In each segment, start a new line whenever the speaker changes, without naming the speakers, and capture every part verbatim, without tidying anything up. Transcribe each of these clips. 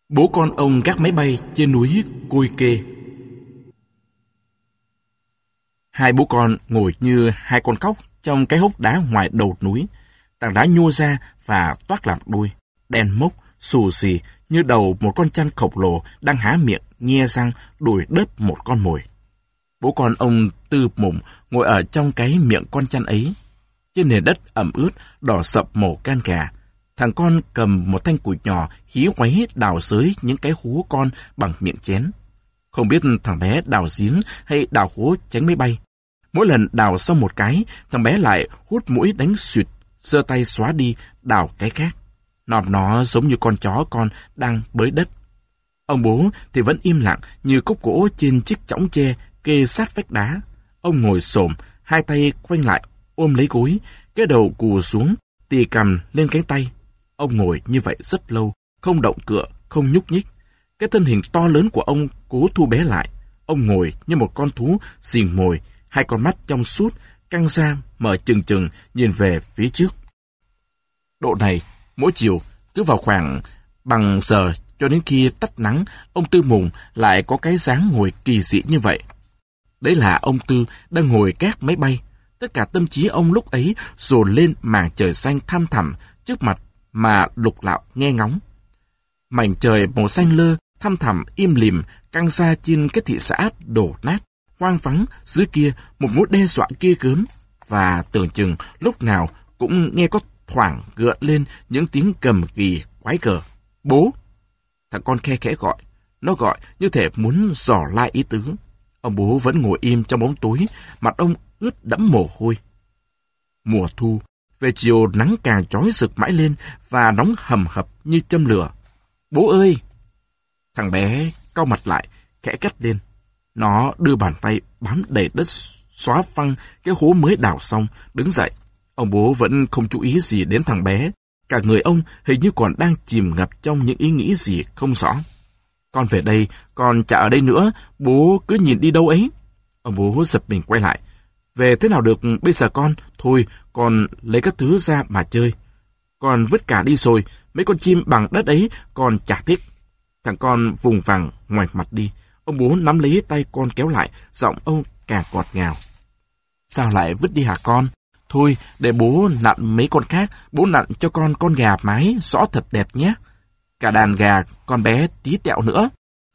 Bố con ông gác máy bay trên núi Côi Kê. Hai bố con ngồi như hai con cóc trong cái hốc đá ngoài đầu núi. Tảng đá nhô ra và toác làm đuôi, đen mốc, xù xì như đầu một con chăn khổng lồ đang há miệng, nhe răng, đuổi đớp một con mồi. Bố con ông Tư Mùng ngồi ở trong cái miệng con chăn ấy. Trên nền đất ẩm ướt, đỏ sậm màu can gà. Thằng con cầm một thanh củi nhỏ hí hoáy đào xới những cái hố con bằng miệng chén. Không biết thằng bé đào giếng hay đào hố tránh máy bay. Mỗi lần đào xong một cái, thằng bé lại hút mũi đánh suyệt, giơ tay xóa đi, đào cái khác. Nòm nó giống như con chó con đang bới đất. Ông bố thì vẫn im lặng như cốc gỗ trên chiếc chõng tre kê sát vách đá. Ông ngồi xổm, hai tay quanh lại ôm lấy gối, cái đầu cù xuống, tì cằm lên cánh tay. Ông ngồi như vậy rất lâu, không động cựa, không nhúc nhích. Cái thân hình to lớn của ông cố thu bé lại. Ông ngồi như một con thú xìn mồi, hai con mắt trong suốt, căng ra, mở chừng chừng, nhìn về phía trước. Độ này, mỗi chiều, cứ vào khoảng bằng giờ cho đến khi tắt nắng, ông Tư Mùng lại có cái dáng ngồi kỳ dị như vậy. Đấy là ông Tư đang ngồi gác máy bay. Tất cả tâm trí ông lúc ấy dồn lên mảng trời xanh thăm thẳm trước mặt mà lục lạo nghe ngóng. Mảnh trời màu xanh lơ, thăm thẳm im lìm căng ra trên cái thị xã đổ nát, hoang vắng dưới kia một mối đe dọa kia gớm, và tưởng chừng lúc nào cũng nghe có thoảng gợn lên những tiếng gầm ghì quái gở. Bố! Thằng con khe khẽ gọi. Nó gọi như thể muốn dò la ý tứ. Ông bố vẫn ngồi im trong bóng tối, mặt ông ướt đẫm mồ hôi. Mùa thu, về chiều nắng càng chói rực mãi lên và nóng hầm hập như châm lửa. Bố ơi! Thằng bé cau mặt lại, khẽ cắt lên. Nó đưa bàn tay bám đầy đất xóa phăng cái hố mới đào xong, đứng dậy. Ông bố vẫn không chú ý gì đến thằng bé. Cả người ông hình như còn đang chìm ngập trong những ý nghĩ gì không rõ. Con về đây, con chả ở đây nữa, bố cứ nhìn đi đâu ấy. Ông bố giật mình quay lại. Về thế nào được bây giờ con? Thôi, con lấy các thứ ra mà chơi. Con vứt cả đi rồi, mấy con chim bằng đất ấy con chả thích. Thằng con vùng vằng ngoảnh mặt đi. Ông bố nắm lấy tay con kéo lại, giọng ông càng ngọt ngào. Sao lại vứt đi hả con? Thôi, để bố nặn mấy con khác, bố nặn cho con con gà mái rõ thật đẹp nhé. Cả đàn gà, con bé tí tẹo nữa.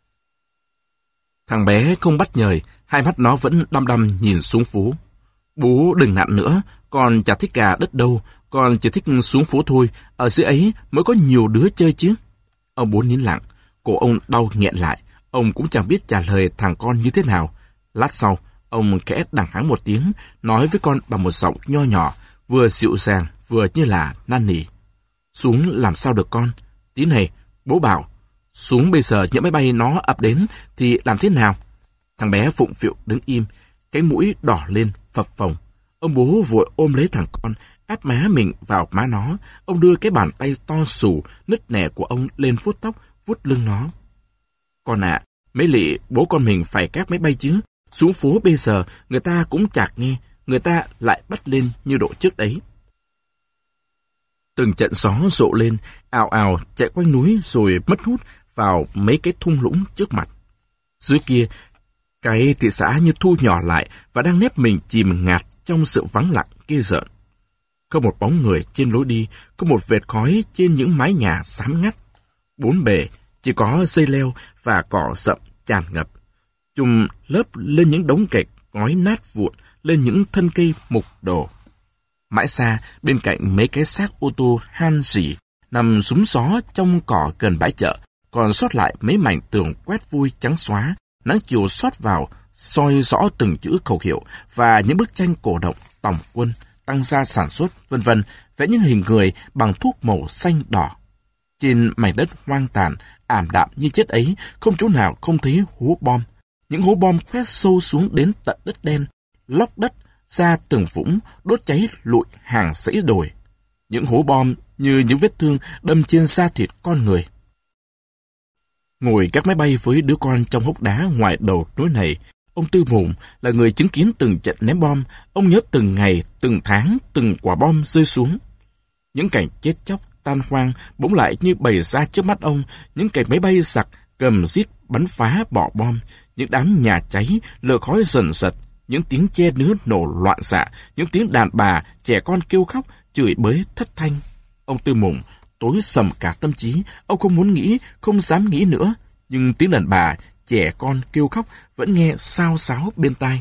Thằng bé không bắt nhời, hai mắt nó vẫn đăm đăm nhìn xuống phố. Bố đừng nặn nữa, con chả thích gà đất đâu, con chỉ thích xuống phố thôi, ở dưới ấy mới có nhiều đứa chơi chứ. Ông bố nín lặng, cổ ông đau nghẹn lại, ông cũng chẳng biết trả lời thằng con như thế nào. Lát sau, ông khẽ đằng hắng một tiếng, nói với con bằng một giọng nho nhỏ, vừa dịu dàng, vừa như là năn nỉ. Xuống làm sao được con? Tí này, bố bảo, xuống bây giờ những máy bay nó ập đến thì làm thế nào? Thằng bé phụng phịu đứng im, cái mũi đỏ lên, phập phồng. Ông bố vội ôm lấy thằng con, áp má mình vào má nó. Ông đưa cái bàn tay to xù, nứt nẻ của ông lên vuốt tóc, vuốt lưng nó. Con ạ, à, mấy lị bố con mình phải cáp máy bay chứ. Xuống phố bây giờ, người ta cũng chạc nghe, người ta lại bắt lên như độ trước đấy. Từng trận gió rộ lên, ào ào chạy quanh núi rồi mất hút vào mấy cái thung lũng trước mặt. Dưới kia, cái thị xã như thu nhỏ lại và đang nép mình chìm ngạt trong sự vắng lặng ghê rợn. Không một bóng người trên lối đi, không một vệt khói trên những mái nhà xám ngắt. Bốn bề chỉ có dây leo và cỏ rậm tràn ngập, chùm lớp lên những đống gạch ngói nát vụn, lên những thân cây mục đổ. Mãi xa, bên cạnh mấy cái xác ô tô han rỉ, nằm rúm gió trong cỏ gần bãi chợ, còn sót lại mấy mảnh tường quét vui trắng xóa, nắng chiều xót vào, soi rõ từng chữ khẩu hiệu và những bức tranh cổ động, tòng quân, tăng gia sản xuất, vân vân, vẽ những hình người bằng thuốc màu xanh đỏ. Trên mảnh đất hoang tàn, ảm đạm như chết ấy, không chỗ nào không thấy hố bom. Những hố bom khoét sâu xuống đến tận đất đen, lóc đất ra từng vũng, đốt cháy lụi hàng dãy đồi. Những hố bom như những vết thương đâm trên da thịt con người. Ngồi các máy bay với đứa con trong hốc đá ngoài đầu núi này, ông Tư Mùng là người chứng kiến từng trận ném bom. Ông nhớ từng ngày, từng tháng, từng quả bom rơi xuống. Những cảnh chết chóc, tan hoang bỗng lại như bày ra trước mắt ông, những cảnh máy bay giặc cầm rít bắn phá bỏ bom, những đám nhà cháy lửa khói dần dật, những tiếng che nứa nổ loạn xạ, những tiếng đàn bà trẻ con kêu khóc chửi bới thất thanh. Ông Tư Mùng tối sầm cả tâm trí, ông không muốn nghĩ, không dám nghĩ nữa, nhưng tiếng đàn bà trẻ con kêu khóc vẫn nghe xao xáo bên tai.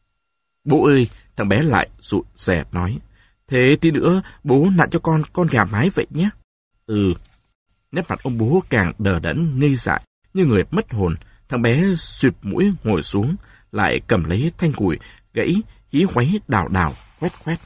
Bố ơi, thằng bé lại rụi rè nói, thế tí nữa bố nặn cho con con gà mái vậy nhé. Ừ. Nét mặt ông bố càng đờ đẫn ngây dại, như người mất hồn. Thằng bé suyệt mũi ngồi xuống, lại cầm lấy thanh củi, gãy, hí hoáy đào đào, khoét khoét.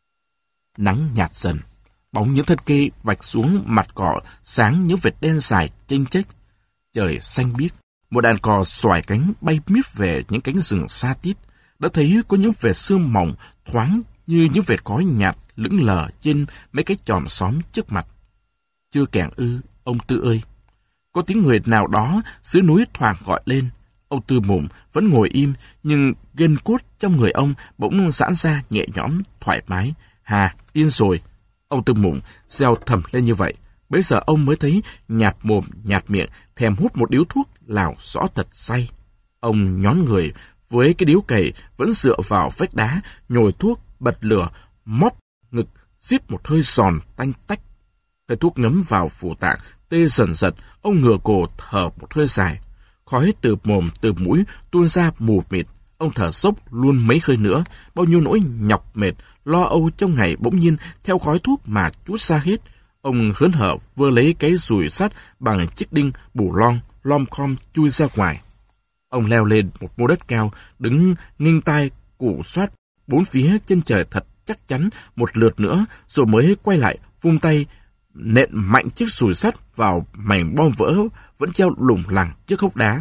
Nắng nhạt dần, bóng những thân cây vạch xuống mặt cỏ sáng những vệt đen dài chênh chếch. Trời xanh biếc, một đàn cò xoài cánh bay miết về những cánh rừng xa tít. Đã thấy có những vệt sương mỏng thoáng như những vệt khói nhạt lững lờ trên mấy cái chòm xóm trước mặt. Chưa kẻng ư, ông Tư ơi. Có tiếng người nào đó dưới núi thoảng gọi lên. Ông Tư Mùng vẫn ngồi im, nhưng gân cốt trong người ông bỗng giãn ra nhẹ nhõm, thoải mái. Hà, yên rồi. Ông Tư Mùng reo thầm lên như vậy. Bây giờ ông mới thấy nhạt mồm, nhạt miệng, thèm hút một điếu thuốc lào rõ thật say. Ông nhón người với cái điếu cày vẫn dựa vào vách đá, nhồi thuốc, bật lửa, móp ngực, rít một hơi giòn tanh tách. Cái thuốc ngấm vào phủ tạng, tê dần dần, ông ngửa cổ thở một hơi dài. Khói từ mồm, từ mũi tuôn ra mù mịt. Ông thở dốc luôn mấy hơi nữa, bao nhiêu nỗi nhọc mệt, lo âu trong ngày bỗng nhiên theo khói thuốc mà trút ra hết. Ông hớn hở vơ lấy cái dùi sắt bằng chiếc đinh bù lon, lom khom chui ra ngoài. Ông leo lên một mô đất cao, đứng nghênh tai củ soát bốn phía chân trời thật chắc chắn một lượt nữa, rồi mới quay lại vung tay nện mạnh chiếc dùi sắt vào mảnh bom vỡ vẫn treo lủng lẳng trước hốc đá.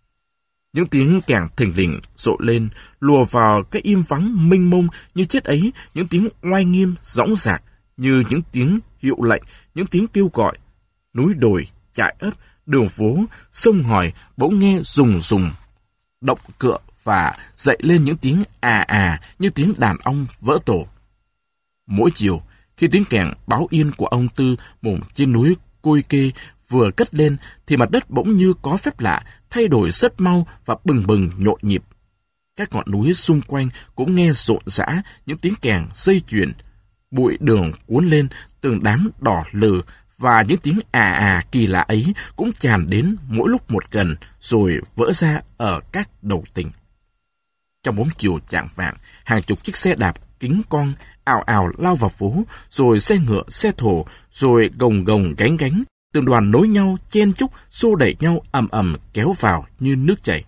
Những tiếng kèn thình lình rộ lên, lùa vào cái im vắng mênh mông như chết ấy, những tiếng oai nghiêm dõng dạc như những tiếng hiệu lệnh, những tiếng kêu gọi. Núi đồi, trại ấp, đường phố, sông ngòi bỗng nghe rùng rùng, động cựa và dậy lên những tiếng à à như tiếng đàn ong vỡ tổ. Mỗi chiều, khi tiếng kèn báo yên của ông Tư Mùng trên núi Côi Kê vừa cất lên, thì mặt đất bỗng như có phép lạ, thay đổi rất mau và bừng bừng nhộn nhịp. Các ngọn núi xung quanh cũng nghe rộn rã những tiếng kèn dây chuyền. Bụi đường cuốn lên từng đám đỏ lừ, và những tiếng à à kỳ lạ ấy cũng tràn đến mỗi lúc một gần, rồi vỡ ra ở các đầu tỉnh. Trong bóng chiều chạng vạng, hàng chục chiếc xe đạp kính con ào ào lao vào phố, rồi xe ngựa, xe thồ, rồi gồng gồng gánh gánh, từng đoàn nối nhau, chen chúc, xô đẩy nhau ầm ầm kéo vào như nước chảy.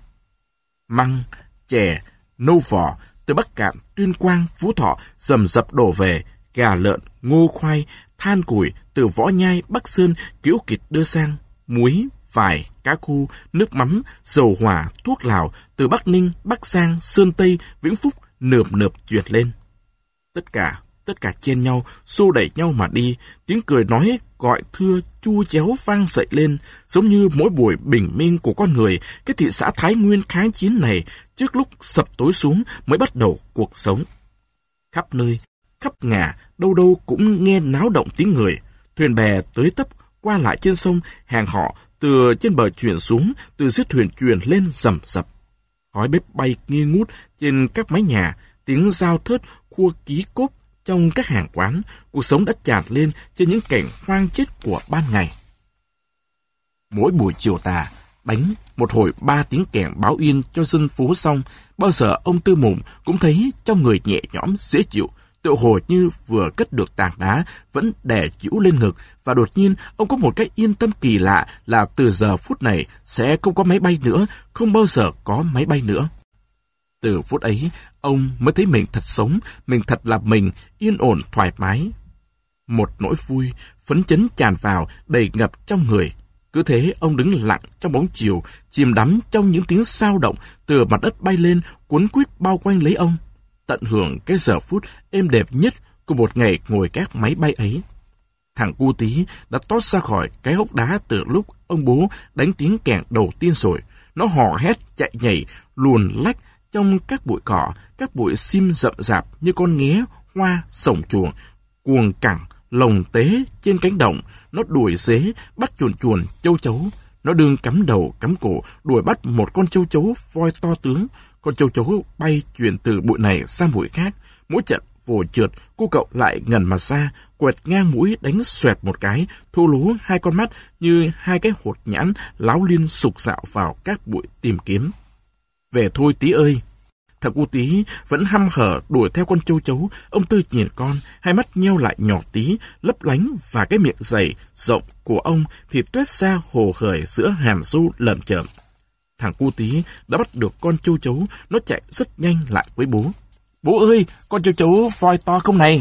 Măng, chè, nâu vỏ từ Bắc Cạn, Tuyên Quang, Phú Thọ rầm rập đổ về, gà lợn, ngô khoai, than củi từ Võ Nhai, Bắc Sơn kiễu kịt đưa sang, muối, vải, cá khô, nước mắm, dầu hỏa, thuốc lào từ Bắc Ninh, Bắc Giang, Sơn Tây, Vĩnh Phúc nườm nượp chuyển lên. Tất cả, tất cả chen nhau, xô đẩy nhau mà đi, tiếng cười nói gọi thưa chu chéo vang dậy lên, giống như mỗi buổi bình minh của con người. Cái thị xã Thái Nguyên kháng chiến này trước lúc sập tối xuống mới bắt đầu cuộc sống. Khắp nơi, khắp ngả, đâu đâu cũng nghe náo động tiếng người, thuyền bè tới tấp qua lại trên sông, hàng họ từ trên bờ chuyển xuống, từ dưới thuyền chuyển lên rầm rập. Khói bếp bay nghi ngút trên các mái nhà, tiếng dao thớt khua ký cốp trong các hàng quán. Cuộc sống đã tràn lên trên những cảnh hoang chết của ban ngày. Mỗi buổi chiều tà, đánh một hồi ba tiếng kèn báo yên cho dân phố xong, bao giờ ông Tư Mùng cũng thấy trong người nhẹ nhõm dễ chịu, tựa hồ như vừa cất được tảng đá vẫn đè chịu lên ngực, và đột nhiên ông có một cái yên tâm kỳ lạ là từ giờ phút này sẽ không có máy bay nữa, không bao giờ có máy bay nữa. Từ phút ấy, ông mới thấy mình thật sống, mình thật là mình, yên ổn thoải mái. Một nỗi vui, phấn chấn tràn vào, đầy ngập trong người. Cứ thế ông đứng lặng trong bóng chiều, chìm đắm trong những tiếng sao động từ mặt đất bay lên, cuốn quýt bao quanh lấy ông, tận hưởng cái giờ phút êm đẹp nhất của một ngày ngồi các máy bay ấy. Thằng cu tí đã tót ra khỏi cái hốc đá từ lúc ông bố đánh tiếng kèn đầu tiên rồi. Nó hò hét, chạy nhảy, luồn lách trong các bụi cỏ, các bụi sim rậm rạp như con nghé hoa sổng chuồng, cuồng cẳng lồng tế trên cánh đồng, nó đuổi dế, bắt chuồn chuồn, châu chấu. Nó đương cắm đầu, cắm cổ, đuổi bắt một con châu chấu voi to tướng. Con châu chấu bay chuyển từ bụi này sang bụi khác. Mỗi trận vồ trượt, cô cậu lại ngẩn mặt ra, quẹt ngang mũi đánh xoẹt một cái, thô lố hai con mắt như hai cái hột nhãn láo liên sục sạo vào các bụi tìm kiếm. Về thôi Tí ơi! Thằng cu Tí vẫn hăm hở đuổi theo con châu chấu. Ông Tư nhìn con, hai mắt nheo lại nhỏ tí, lấp lánh, và cái miệng dày, rộng của ông thì tuét ra hồ hởi giữa hàm râu lởm chởm. Thằng cu Tí đã bắt được con châu chấu, nó chạy rất nhanh lại với bố. Bố ơi, con châu chấu voi to không này?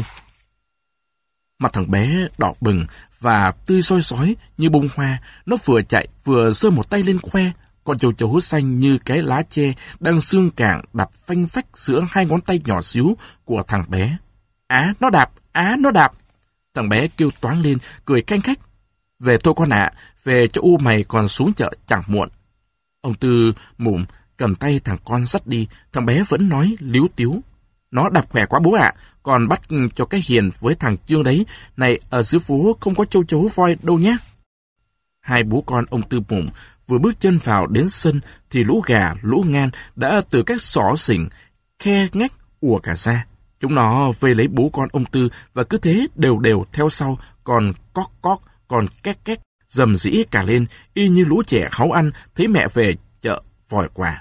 Mặt thằng bé đỏ bừng và tươi soi sói như bông hoa. Nó vừa chạy vừa giơ một tay lên khoe. Con châu chấu xanh như cái lá tre đang xương cảng đạp phanh phách giữa hai ngón tay nhỏ xíu của thằng bé. Á, nó đạp, á, nó đạp. Thằng bé kêu toáng lên, cười canh khách. Về thôi con ạ, à, về cho u mày còn xuống chợ chẳng muộn. Ông Tư Mụm cầm tay thằng con dắt đi, thằng bé vẫn nói líu tíu. Nó đạp khỏe quá bố ạ, à, còn bắt cho cái Hiền với thằng Trương đấy. Này, ở dưới phố không có châu chấu voi đâu nhé. Hai bố con ông Tư Mụm vừa bước chân vào đến sân thì lũ gà, lũ ngan đã từ các xó xỉnh, khe ngách ùa cả ra. Chúng nó vây lấy bố con ông Tư và cứ thế đều đều theo sau, còn cóc cóc, còn két két, rầm rĩ cả lên, y như lũ trẻ háu ăn thấy mẹ về chợ vòi quà.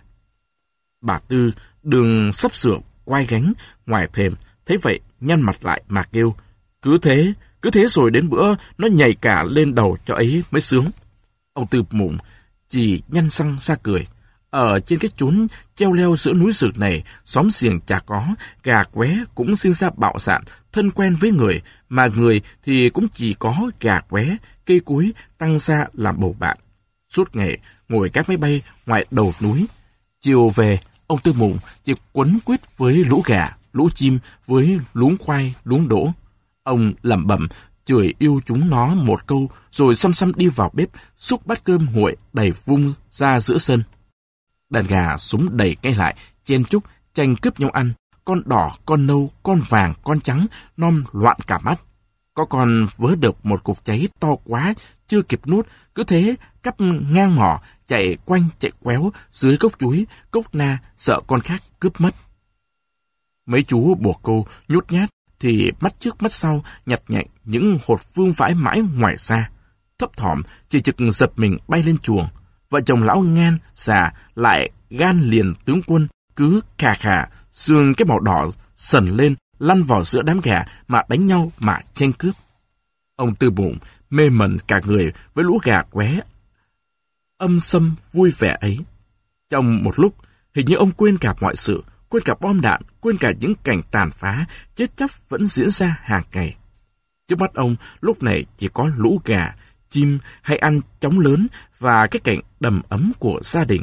Bà Tư đường sắp sửa quay gánh ngoài thềm, thấy vậy nhăn mặt lại mà kêu, cứ thế, cứ thế rồi đến bữa nó nhảy cả lên đầu cho ấy mới sướng. Ông Tư Mụm chỉ nhăn răng ra cười. Ở trên cái chốn treo leo giữa núi rừng này, xóm xiềng chả có, gà qué cũng sinh ra bạo dạn, thân quen với người, mà người thì cũng chỉ có gà qué, cây cối tăng ra làm bầu bạn. Suốt ngày ngồi các máy bay ngoài đầu núi. Chiều về, ông Tư Mụm chỉ quấn quýt với lũ gà, lũ chim, với luống khoai, luống đỗ. Ông lẩm bẩm chửi yêu chúng nó một câu, rồi xăm xăm đi vào bếp, xúc bát cơm nguội đầy vung ra giữa sân. Đàn gà súng đầy ngay lại, chen chúc, tranh cướp nhau ăn. Con đỏ, con nâu, con vàng, con trắng, non loạn cả mắt. Có con vớ được một cục cháy to quá, chưa kịp nuốt, cứ thế cắp ngang mỏ, chạy quanh chạy quéo dưới gốc chuối, gốc na, sợ con khác cướp mất. Mấy chú bồ câu nhút nhát thì mắt trước mắt sau nhặt nhạnh những hột phương vãi mãi ngoài xa. Thấp thỏm chỉ trực giật mình bay lên chuồng. Vợ chồng lão ngan già lại gan liền tướng quân, cứ khà khà xương cái màu đỏ sần lên, lăn vào giữa đám gà mà đánh nhau mà tranh cướp. Ông Tư Mụm mê mẩn cả người với lũ gà qué âm sâm vui vẻ ấy. Trong một lúc, hình như ông quên cả mọi sự, quên cả bom đạn, quên cả những cảnh tàn phá, chết chóc vẫn diễn ra hàng ngày. Trước mắt ông lúc này chỉ có lũ gà, chim hay ăn chóng lớn và cái cảnh đầm ấm của gia đình.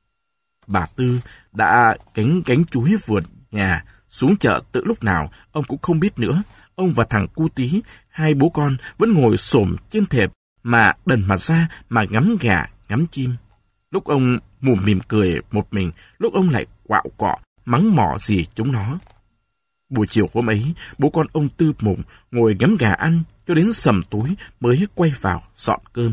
Bà Tư đã gánh gánh chuối vườn nhà, xuống chợ từ lúc nào ông cũng không biết nữa. Ông và thằng cu Tí, hai bố con vẫn ngồi xổm trên thềm mà đần mặt ra mà ngắm gà, ngắm chim. Lúc ông mùm mỉm cười một mình, lúc ông lại quạo quọ, mắng mỏ gì chúng nó. Buổi chiều hôm ấy, bố con ông Tư Mụm ngồi ngắm gà ăn cho đến sầm tối mới quay vào dọn cơm.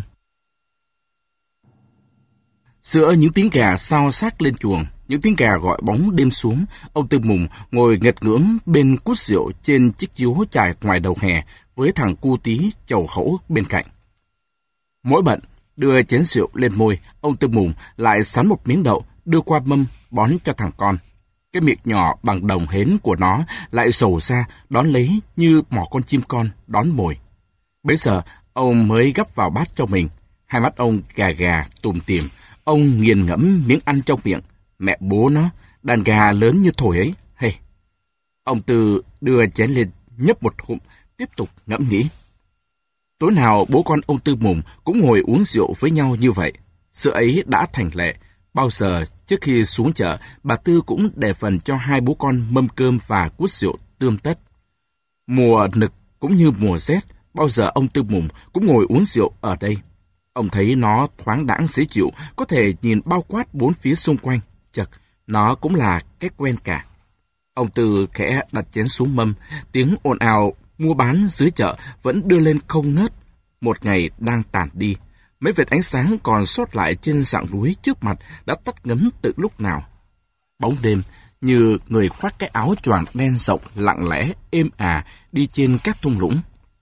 Giữa những tiếng gà xao xác lên chuồng, những tiếng gà gọi bóng đêm xuống, ông Tư Mụm ngồi nghệt ngưỡng bên cút rượu trên chiếc chiếu trải ngoài đầu hè với thằng cu Tí chầu hẫu bên cạnh. Mỗi bận đưa chén rượu lên môi, ông Tư Mụm lại sắn một miếng đậu đưa qua mâm bón cho thằng con. Cái miệng nhỏ bằng đồng hến của nó lại sầu ra đón lấy như mỏ con chim con đón mồi. Bấy giờ ông mới gắp vào bát cho mình. Hai mắt ông gà gà tùm tìm. Ông nghiền ngẫm miếng ăn trong miệng. Mẹ bố nó, đàn gà lớn như thổi ấy. Hey. Ông Tư đưa chén lên nhấp một hụm, tiếp tục ngẫm nghĩ. Tối nào bố con ông Tư Mụm cũng ngồi uống rượu với nhau như vậy. Sự ấy đã thành lệ. Bao giờ trước khi xuống chợ, bà Tư cũng để phần cho hai bố con mâm cơm và cút rượu tươm tất. Mùa nực cũng như mùa rét, bao giờ ông Tư Mụm cũng ngồi uống rượu ở đây. Ông thấy nó thoáng đãng dễ chịu, có thể nhìn bao quát bốn phía xung quanh. Chật, nó cũng là cái quen cả. Ông Tư khẽ đặt chén xuống mâm, tiếng ồn ào mua bán dưới chợ vẫn đưa lên không ngớt. Một ngày đang tàn đi, mấy vệt ánh sáng còn sót lại trên dặng núi trước mặt đã tắt ngấm từ lúc nào. Bóng đêm, như người khoác cái áo choàng đen rộng lặng lẽ, êm ả đi trên các thung lũng.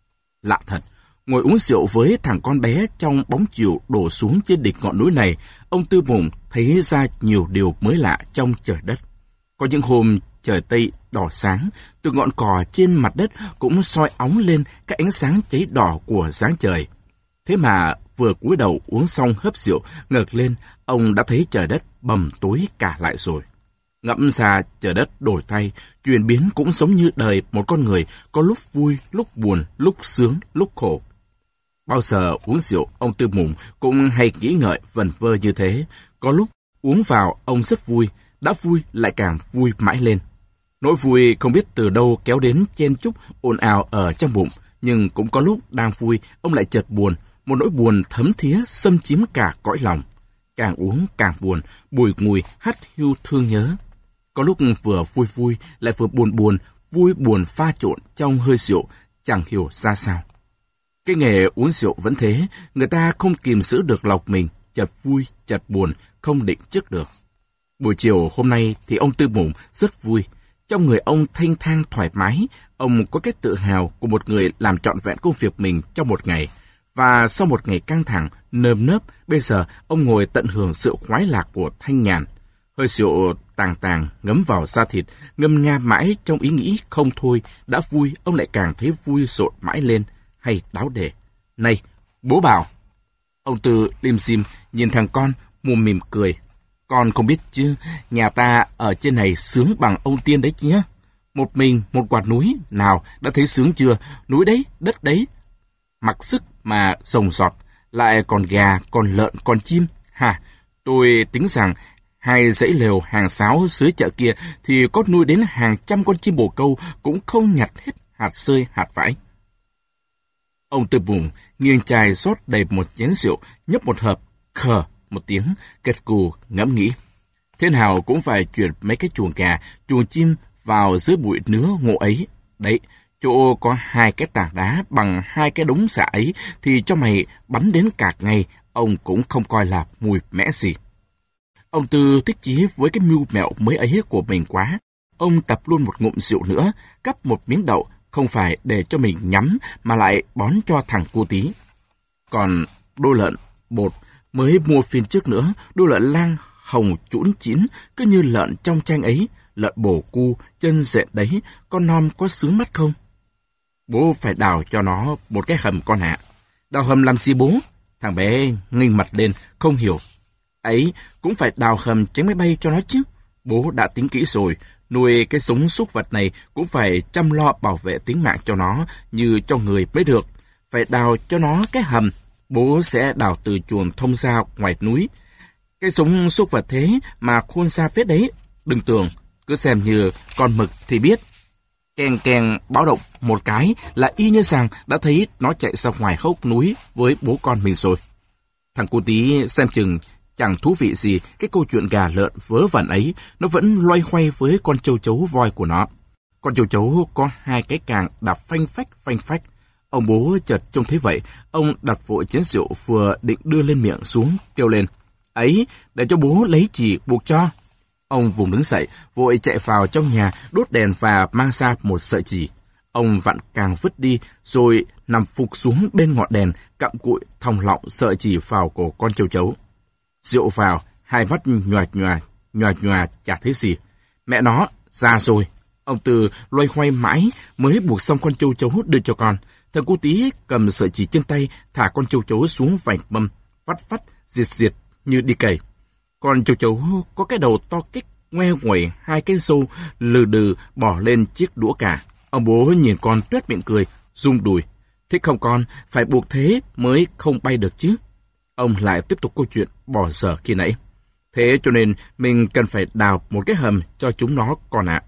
Lạ thật, ngồi uống rượu với thằng con bé trong bóng chiều đổ xuống trên đỉnh ngọn núi này, ông Tư Mùng thấy ra nhiều điều mới lạ trong trời đất. Có những hôm trời Tây đỏ sáng, từ ngọn cỏ trên mặt đất cũng soi óng lên các ánh sáng cháy đỏ của sáng trời. Thế mà vừa cúi đầu uống xong hớp rượu, ngẩng lên, ông đã thấy trời đất bầm tối cả lại rồi. Ngẫm ra trời đất đổi thay, chuyển biến cũng giống như đời một con người, có lúc vui, lúc buồn, lúc sướng, lúc khổ. Bao giờ uống rượu, ông Tư Mùng cũng hay nghĩ ngợi vẩn vơ như thế. Có lúc uống vào ông rất vui, đã vui lại càng vui mãi lên. Nỗi vui không biết từ đâu kéo đến chen chúc ồn ào ở trong bụng, nhưng cũng có lúc đang vui, ông lại chợt buồn, một nỗi buồn thấm thía xâm chiếm cả cõi lòng. Càng uống càng buồn, bùi ngùi hắt hiu thương nhớ. Có lúc vừa vui vui lại vừa buồn buồn, vui buồn pha trộn trong hơi rượu, chẳng hiểu ra sao. Cái nghề uống rượu vẫn thế, người ta không kìm giữ được lòng mình, chợt vui, chợt buồn, không định trước được. Buổi chiều hôm nay thì ông Tư Mùng rất vui. Trong người ông thanh thang thoải mái, ông có cái tự hào của một người làm trọn vẹn công việc mình trong một ngày. Và sau một ngày căng thẳng, nơm nớp, bây giờ ông ngồi tận hưởng sự khoái lạc của thanh nhàn. Hơi rượu tàng tàng ngấm vào da thịt, ngâm nga mãi trong ý nghĩ không thôi, đã vui ông lại càng thấy vui rộn mãi lên, hay đáo để. Này, bố bảo. Ông Tư lim dim nhìn thằng con, mồm mỉm cười. Con không biết chứ, nhà ta ở trên này sướng bằng ông Tiên đấy chứ. Một mình, một quạt núi, nào, đã thấy sướng chưa? Núi đấy, đất đấy. Mặc sức mà rồng rọt, lại còn gà, còn lợn, còn chim. Hả, tôi tính rằng hai dãy lều hàng sáo dưới chợ kia thì có nuôi đến hàng trăm con chim bồ câu cũng không nhặt hết hạt rơi hạt vãi. Ông Tư Mùng nghiêng chai rót đầy một chén rượu, nhấp một hớp, khờ một tiếng, gật gù ngẫm nghĩ. Thế nào cũng phải chuyển mấy cái chuồng gà, chuồng chim vào dưới bụi nứa ngộ ấy. Đấy, chỗ có hai cái tảng đá bằng hai cái đống xạ ấy thì cho mày bắn đến cạc ngày, ông cũng không coi là mùi mẽ gì. Ông Tư thích chí với cái mưu mẹo mới ấy của mình quá. Ông tập luôn một ngụm rượu nữa, cắp một miếng đậu, không phải để cho mình nhắm mà lại bón cho thằng cu tí. Còn đô lợn bột mới mua phiên trước nữa, đô lợn lang hồng chũn chín, cứ như lợn trong tranh ấy, lợn bổ cu, chân dện đấy, con non có sướng mắt không? Bố phải đào cho nó một cái hầm con ạ. Đào hầm làm gì bố? Thằng bé nghênh mặt lên, không hiểu. Ấy, cũng phải đào hầm tránh máy bay cho nó chứ. Bố đã tính kỹ rồi, nuôi cái súng súc vật này cũng phải chăm lo bảo vệ tính mạng cho nó như cho người mới được. Phải đào cho nó cái hầm, bố sẽ đào từ chuồng thông ra ngoài núi. Cái súng súc vật thế mà khôn xa phết đấy, đừng tưởng, cứ xem như con mực thì biết. Keng keng báo động một cái là y như rằng đã thấy nó chạy ra ngoài hốc núi với bố con mình rồi. Thằng cu tí xem chừng chẳng thú vị gì cái câu chuyện gà lợn vớ vẩn ấy, nó vẫn loay hoay với con châu chấu voi của nó. Con châu chấu có hai cái càng đạp phanh phách phanh phách. Ông bố chợt trông thấy vậy, ông đặt vội chén rượu vừa định đưa lên miệng xuống, kêu lên. Ấy, để cho bố lấy chì buộc cho. Ông vùng đứng dậy, vội chạy vào trong nhà, đốt đèn và mang ra một sợi chì. Ông vặn càng vứt đi, rồi nằm phục xuống bên ngọn đèn, cặm cụi thòng lọng sợi chì vào cổ con châu chấu. Rượu vào, hai mắt nhòa nhòa, nhòa nhòa chả thấy gì. Mẹ nó, ra rồi. Ông Tư loay hoay mãi mới buộc xong con châu chấu đưa cho con. Thằng cu tí cầm sợi chỉ trên tay, thả con châu chấu xuống vành mâm, vắt vắt, diệt diệt như đi cày. Con châu chấu có cái đầu to kích, ngoe nguẩy hai cái râu lừ đừ bỏ lên chiếc đũa cả. Ông bố nhìn con tuét miệng cười, rung đùi. Thích không con, phải buộc thế mới không bay được chứ. Ông lại tiếp tục câu chuyện bỏ dở khi nãy. Thế cho nên mình cần phải đào một cái hầm cho chúng nó con ạ.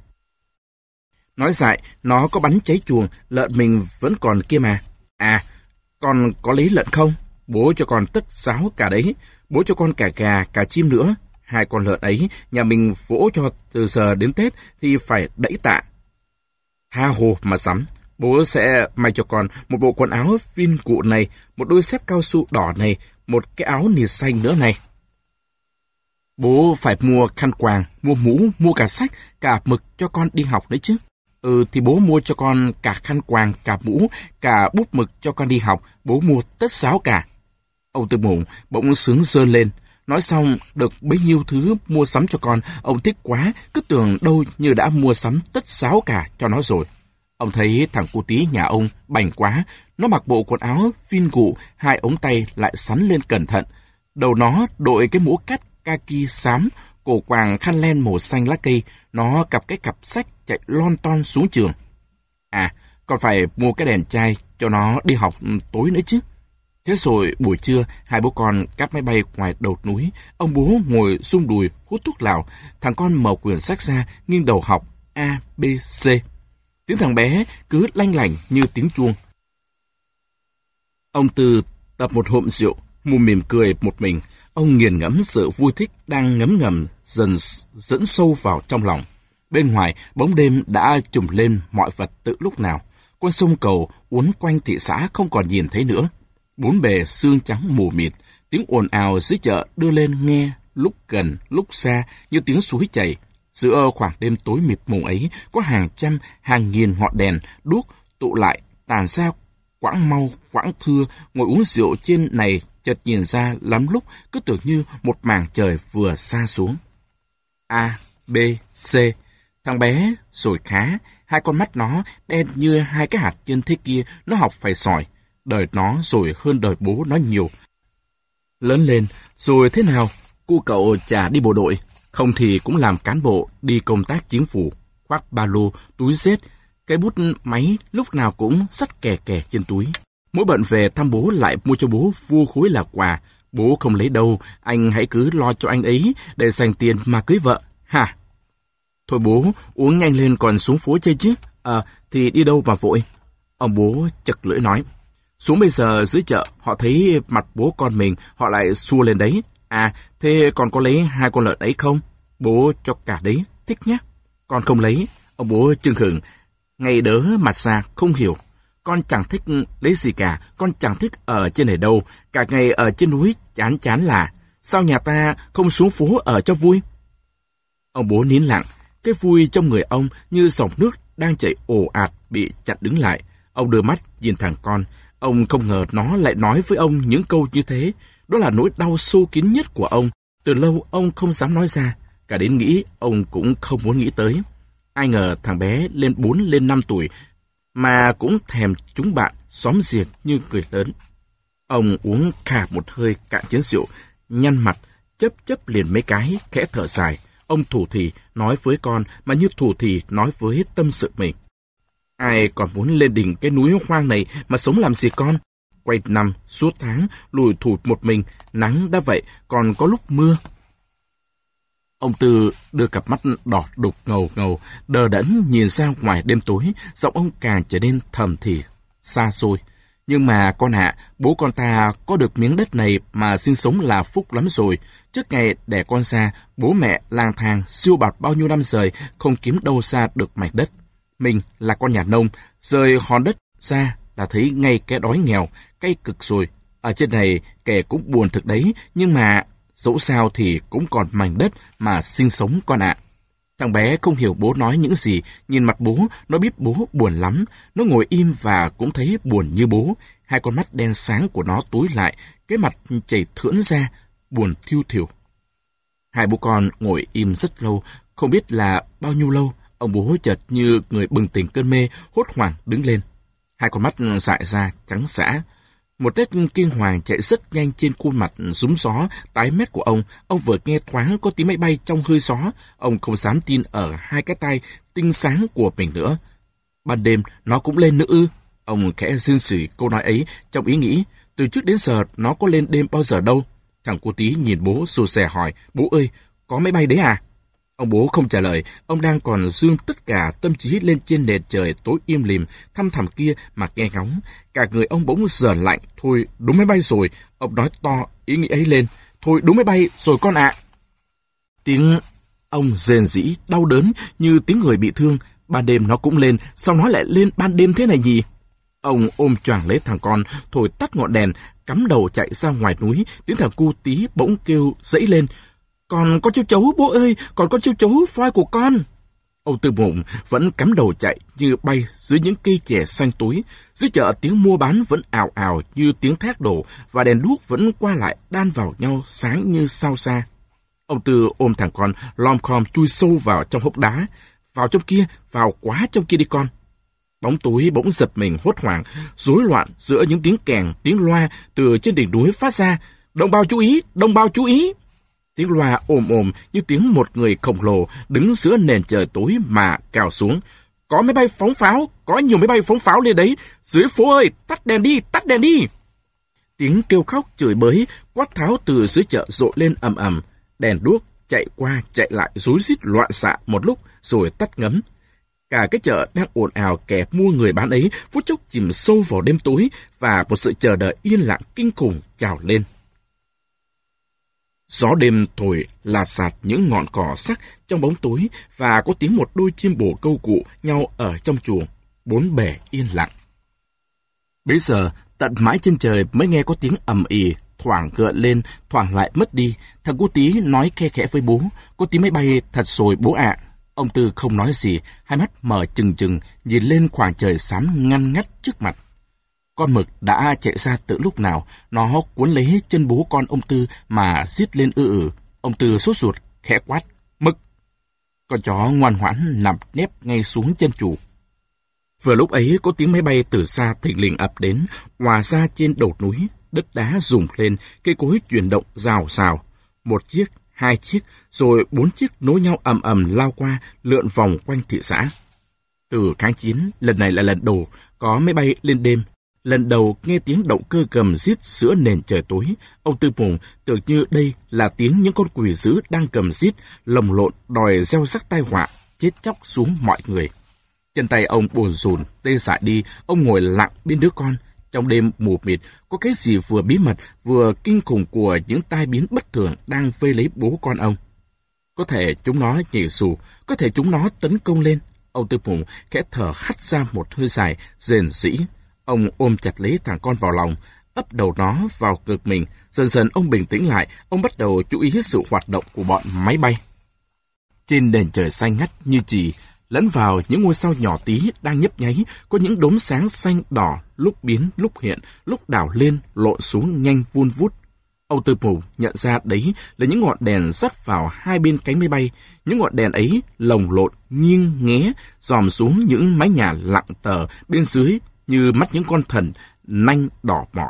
Nói dại, nó có bắn cháy chuồng, lợn mình vẫn còn kia mà. À, con có lấy lợn không? Bố cho con tất sáo cả đấy. Bố cho con cả gà, cả chim nữa. Hai con lợn ấy, nhà mình vỗ cho từ giờ đến Tết thì phải đẫy tạ. Tha hồ mà sắm. Bố sẽ may cho con một bộ quần áo phin cụ này, một đôi dép cao su đỏ này, một cái áo nịt xanh nữa này. Bố phải mua khăn quàng, mua mũ, mua cả sách, cả mực cho con đi học đấy chứ. Ừ thì bố mua cho con cả khăn quàng, cả mũ, cả bút mực cho con đi học, bố mua tất sáo cả. Ông Tư Mụng bỗng sướng rơn lên. Nói xong được bấy nhiêu thứ mua sắm cho con, ông thích quá, cứ tưởng đâu như đã mua sắm tất sáo cả cho nó rồi. Ông thấy thằng cu tí nhà ông bảnh quá, nó mặc bộ quần áo phin cụ, hai ống tay lại sắn lên cẩn thận. Đầu nó đội cái mũ cắt kaki xám, cổ quàng khăn len màu xanh lá cây, nó cặp cái cặp sách chạy lon ton xuống trường. À, còn phải mua cái đèn chai cho nó đi học tối nữa chứ. Thế rồi buổi trưa, hai bố con cáp máy bay ngoài đầu núi. Ông bố ngồi sung đùi hút thuốc lào. Thằng con mở quyển sách ra, nghiêng đầu học A, B, C. Tiếng thằng bé cứ lanh lảnh như tiếng chuông. Ông Tư tập một hộp rượu, mù mỉm cười một mình. Ông nghiền ngẫm sự vui thích đang ngấm ngầm dần dẫn sâu vào trong lòng. Bên ngoài, bóng đêm đã trùm lên mọi vật từ lúc nào. Con sông Cầu uốn quanh thị xã không còn nhìn thấy nữa. Bốn bề sương trắng mù mịt, tiếng ồn ào dưới chợ đưa lên nghe lúc gần lúc xa như tiếng suối chảy. Giữa khoảng đêm tối mịt mùng ấy có hàng trăm, hàng nghìn ngọn đèn đuốc tụ lại tàn ra quãng mau quãng thưa. Ngồi uống rượu trên này chợt nhìn ra lắm lúc cứ tưởng như một mảng trời vừa xa xuống. A, B, C. Thằng bé rồi khá, hai con mắt nó đen như hai cái hạt trên thế kia. Nó học phải sỏi, đời nó rồi hơn đời bố nó nhiều. Lớn lên rồi thế nào, cu cậu chả đi bộ đội, không thì cũng làm cán bộ đi công tác chính phủ, khoác ba lô, túi dết, cái bút máy lúc nào cũng xách kè kè trên túi. Mỗi bận về thăm bố lại mua cho bố vua khối là quà. Bố không lấy đâu, anh hãy cứ lo cho anh ấy để dành tiền mà cưới vợ. Hả? Thôi bố, uống nhanh lên còn xuống phố chơi chứ. Ờ, thì đi đâu mà vội? Ông bố chật lưỡi nói. Xuống bây giờ dưới chợ, họ thấy mặt bố con mình, họ lại xua lên đấy. À, thế còn có lấy hai con lợn ấy không? Bố cho cả đấy, thích nhá. Con không lấy. Ông bố chưng hửng, ngay đớ mặt ra, không hiểu. Con chẳng thích lấy gì cả, con chẳng thích ở trên này đâu. Cả ngày ở trên núi chán chán là. Sao nhà ta không xuống phố ở cho vui? Ông bố nín lặng, cái vui trong người ông như dòng nước đang chảy ồ ạt bị chặn đứng lại. Ông đưa mắt nhìn thằng con. Ông không ngờ nó lại nói với ông những câu như thế. Đó là nỗi đau sâu kín nhất của ông. Từ lâu ông không dám nói ra. Cả đến nghĩ ông cũng không muốn nghĩ tới. Ai ngờ thằng bé lên bốn lên năm tuổi mà cũng thèm chúng bạn xóm giềng như người lớn. Ông uống khà một hơi cạn chén rượu, nhăn mặt, chấp chấp liền mấy cái, khẽ thở dài. Ông thủ thỉ nói với con mà như thủ thỉ nói với tâm sự mình. Ai còn muốn lên đỉnh cái núi hoang này mà sống làm gì con? Quay năm, suốt tháng, lùi thụt một mình, nắng đã vậy, còn có lúc mưa. Ông Tư đưa cặp mắt đỏ đục ngầu ngầu, đờ đẫn nhìn ra ngoài đêm tối, giọng ông càng trở nên thầm thì, xa xôi. Nhưng mà con ạ, à, bố con ta có được miếng đất này mà sinh sống là phúc lắm rồi. Trước ngày đẻ con ra, bố mẹ lang thang siêu bạt bao nhiêu năm trời, không kiếm đâu ra được mảnh đất. Mình là con nhà nông, rời hòn đất ra là thấy ngay cái đói nghèo, cay cực rồi. Ở trên này kẻ cũng buồn thực đấy, nhưng mà dẫu sao thì cũng còn mảnh đất mà sinh sống con ạ. À. Thằng bé không hiểu bố nói những gì, nhìn mặt bố, nó biết bố buồn lắm. Nó ngồi im và cũng thấy buồn như bố. Hai con mắt đen sáng của nó tối lại, cái mặt chảy thưỡn ra, buồn thiêu thiểu. Hai bố con ngồi im rất lâu, không biết là bao nhiêu lâu. Ông bố chợt như người bừng tỉnh cơn mê, hốt hoảng đứng lên. Hai con mắt dại ra, trắng sã. Một nét kinh hoàng chạy rất nhanh trên khuôn mặt rúm gió, tái mét của ông. Ông vừa nghe thoáng có tiếng máy bay trong hơi gió. Ông không dám tin ở hai cái tai tinh sáng của mình nữa. Ban đêm, nó cũng lên nữa ư? Ông khẽ rên rỉ câu nói ấy trong ý nghĩ. Từ trước đến giờ, nó có lên đêm bao giờ đâu. Thằng cô tí nhìn bố rụt rè hỏi, bố ơi, có máy bay đấy à? Ông bố không trả lời, ông đang còn dương tất cả tâm trí lên trên nền trời tối im lìm, thăm thẳm kia mà nghe ngóng. Cả người ông bỗng dở lạnh, thôi đúng máy bay rồi, ông nói to ý nghĩ ấy lên, thôi đúng máy bay rồi con ạ. À. Tiếng ông rền rĩ, đau đớn như tiếng người bị thương, Ban đêm nó cũng lên, sao nó lại lên ban đêm thế này nhỉ? Ông ôm choàng lấy thằng con, thổi tắt ngọn đèn, cắm đầu chạy ra ngoài núi. Tiếng thằng cu tí bỗng kêu dẫy lên. Còn con châu chấu bố ơi, còn con châu chấu phoi của con. Ông Tư Mụng vẫn cắm đầu chạy như bay dưới những cây chè xanh túi. Dưới chợ tiếng mua bán vẫn ào ào như tiếng thét đổ và đèn đuốc vẫn qua lại đan vào nhau sáng như sao xa. Ông Tư ôm thằng con lom khom chui sâu vào trong hốc đá. Vào trong kia, vào quá trong kia đi con. Bóng tối bỗng giật mình hốt hoảng, rối loạn giữa những tiếng kèn, tiếng loa từ trên đỉnh núi phát ra. Đồng bào chú ý, đồng bào chú ý. Tiếng loa ồm ồm như tiếng một người khổng lồ đứng giữa nền trời tối mà cào xuống. Có máy bay phóng pháo, có nhiều máy bay phóng pháo lên đấy. Dưới phố ơi, tắt đèn đi, tắt đèn đi. Tiếng kêu khóc chửi bới, quát tháo từ dưới chợ rội lên ầm ầm. Đèn đuốc chạy qua chạy lại rối rít loạn xạ một lúc rồi tắt ngấm. Cả cái chợ đang ồn ào kẻ mua người bán ấy phút chốc chìm sâu vào đêm tối và một sự chờ đợi yên lặng kinh khủng trào lên. Gió đêm thổi là sạt những ngọn cỏ sắc trong bóng tối và có tiếng một đôi chim bồ câu cụ nhau ở trong chuồng, bốn bề yên lặng. Bấy giờ, tận mãi trên trời mới nghe có tiếng ầm ì, thoảng gợn lên, thoảng lại mất đi. Thằng cu tí nói khe khẽ với bố, có tiếng máy bay thật rồi bố ạ. Ông Tư không nói gì, hai mắt mở trừng trừng, nhìn lên khoảng trời xám ngăn ngắt trước mặt. Con mực đã chạy ra từ lúc nào, nó cuốn lấy chân bố con ông Tư mà rít lên ư ử. Ông Tư sốt ruột, khẽ quát, Mực! Con chó ngoan ngoãn nằm nép ngay xuống chân chủ. Vừa lúc ấy có tiếng máy bay từ xa thình lình ập đến, hòa ra trên đồi núi, đất đá rùng lên, cây cối chuyển động rào rào. Một chiếc, hai chiếc, rồi bốn chiếc nối nhau ầm ầm lao qua, lượn vòng quanh thị xã. Từ kháng chiến, lần này là lần đầu có máy bay lên đêm. Lần đầu nghe tiếng động cơ gầm rít giữa nền trời tối, ông Tư Mụng tưởng như đây là tiếng những con quỷ dữ đang gầm rít, lồng lộn đòi gieo rắc tai họa, chết chóc xuống mọi người. Chân tay ông buồn rùn, tê dại đi, ông ngồi lặng bên đứa con. Trong đêm mù mịt, có cái gì vừa bí mật, vừa kinh khủng của những tai biến bất thường đang vây lấy bố con ông. Có thể chúng nó nhảy dù, có thể chúng nó tấn công lên. Ông Tư Mụng khẽ thở hắt ra một hơi dài, rền rĩ. Ông ôm chặt lấy thằng con vào lòng, ấp đầu nó vào ngực mình. Dần dần ông bình tĩnh lại, ông bắt đầu chú ý sự hoạt động của bọn máy bay. Trên nền trời xanh ngắt như chì, lẫn vào những ngôi sao nhỏ tí đang nhấp nháy, có những đốm sáng xanh đỏ, lúc biến, lúc hiện, lúc đảo lên, lộn xuống nhanh vun vút. Ông Tư Mụng nhận ra đấy là những ngọn đèn dắt vào hai bên cánh máy bay. Những ngọn đèn ấy lồng lộn, nghiêng nghé, dòm xuống những mái nhà lặng tờ bên dưới như mắt những con thần nanh đỏ mỏ.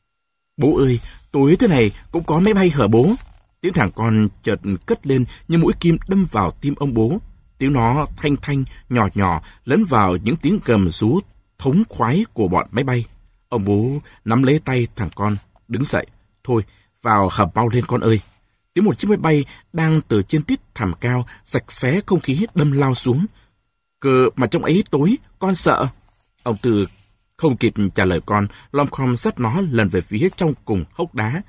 Bố ơi, tối thế này cũng có máy bay hả bố? Tiếng thằng con chợt cất lên như mũi kim đâm vào tim ông bố. Tiếng nó thanh thanh, nhỏ nhỏ, lẫn vào những tiếng gầm rú thống khoái của bọn máy bay. Ông bố nắm lấy tay thằng con, đứng dậy. Thôi, vào hầm mau lên con ơi. Tiếng một chiếc máy bay đang từ trên tít thẳm cao, rạch xé không khí đâm lao xuống. Cơ mà trong ấy tối, con sợ. Ông Tư không kịp trả lời con, lom khom dắt nó lần về phía trong cùng hốc đá.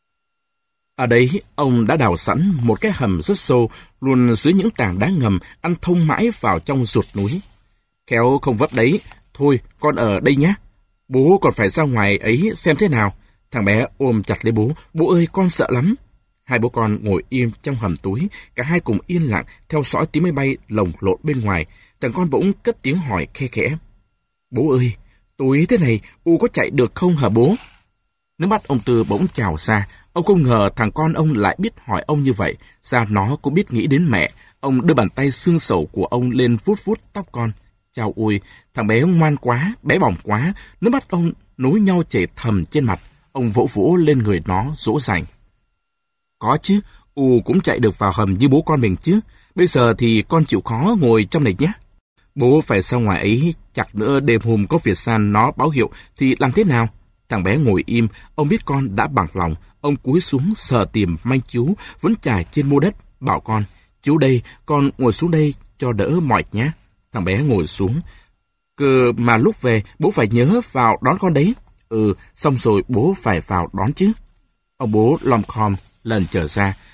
Ở đấy, ông đã đào sẵn một cái hầm rất sâu, luôn dưới những tảng đá ngầm, ăn thông mãi vào trong ruột núi. Khéo không vấp đấy, thôi con ở đây nhé. Bố còn phải ra ngoài ấy xem thế nào. Thằng bé ôm chặt lấy bố, bố ơi con sợ lắm. Hai bố con ngồi im trong hầm túi, cả hai cùng yên lặng theo dõi tiếng máy bay lồng lộn bên ngoài. Thằng con bỗng cất tiếng hỏi khe khẽ. Bố ơi, tối thế này, U có chạy được không hả bố? Nước mắt ông Tư bỗng trào ra. Ông không ngờ thằng con ông lại biết hỏi ông như vậy. Sao nó cũng biết nghĩ đến mẹ. Ông đưa bàn tay xương sầu của ông lên vuốt vuốt tóc con. Chao ôi, thằng bé ngoan quá, bé bỏng quá. Nước mắt ông nối nhau chảy thầm trên mặt. Ông vỗ vỗ lên người nó, dỗ dành. Có chứ, U cũng chạy được vào hầm như bố con mình chứ. Bây giờ thì con chịu khó ngồi trong này nhé. Bố phải ra ngoài ấy, chặt nữa đêm hôm có Việt San nó báo hiệu thì làm thế nào? Thằng bé ngồi im, ông biết con đã bằng lòng. Ông cúi xuống sờ tìm manh chiếu vẫn trải trên mô đất, bảo con, chú đây, con ngồi xuống đây cho đỡ mỏi nhé. Thằng bé ngồi xuống. Cơ mà lúc về, bố phải nhớ vào đón con đấy. Ừ, xong rồi bố phải vào đón chứ. Ông bố lom khom lần trở ra,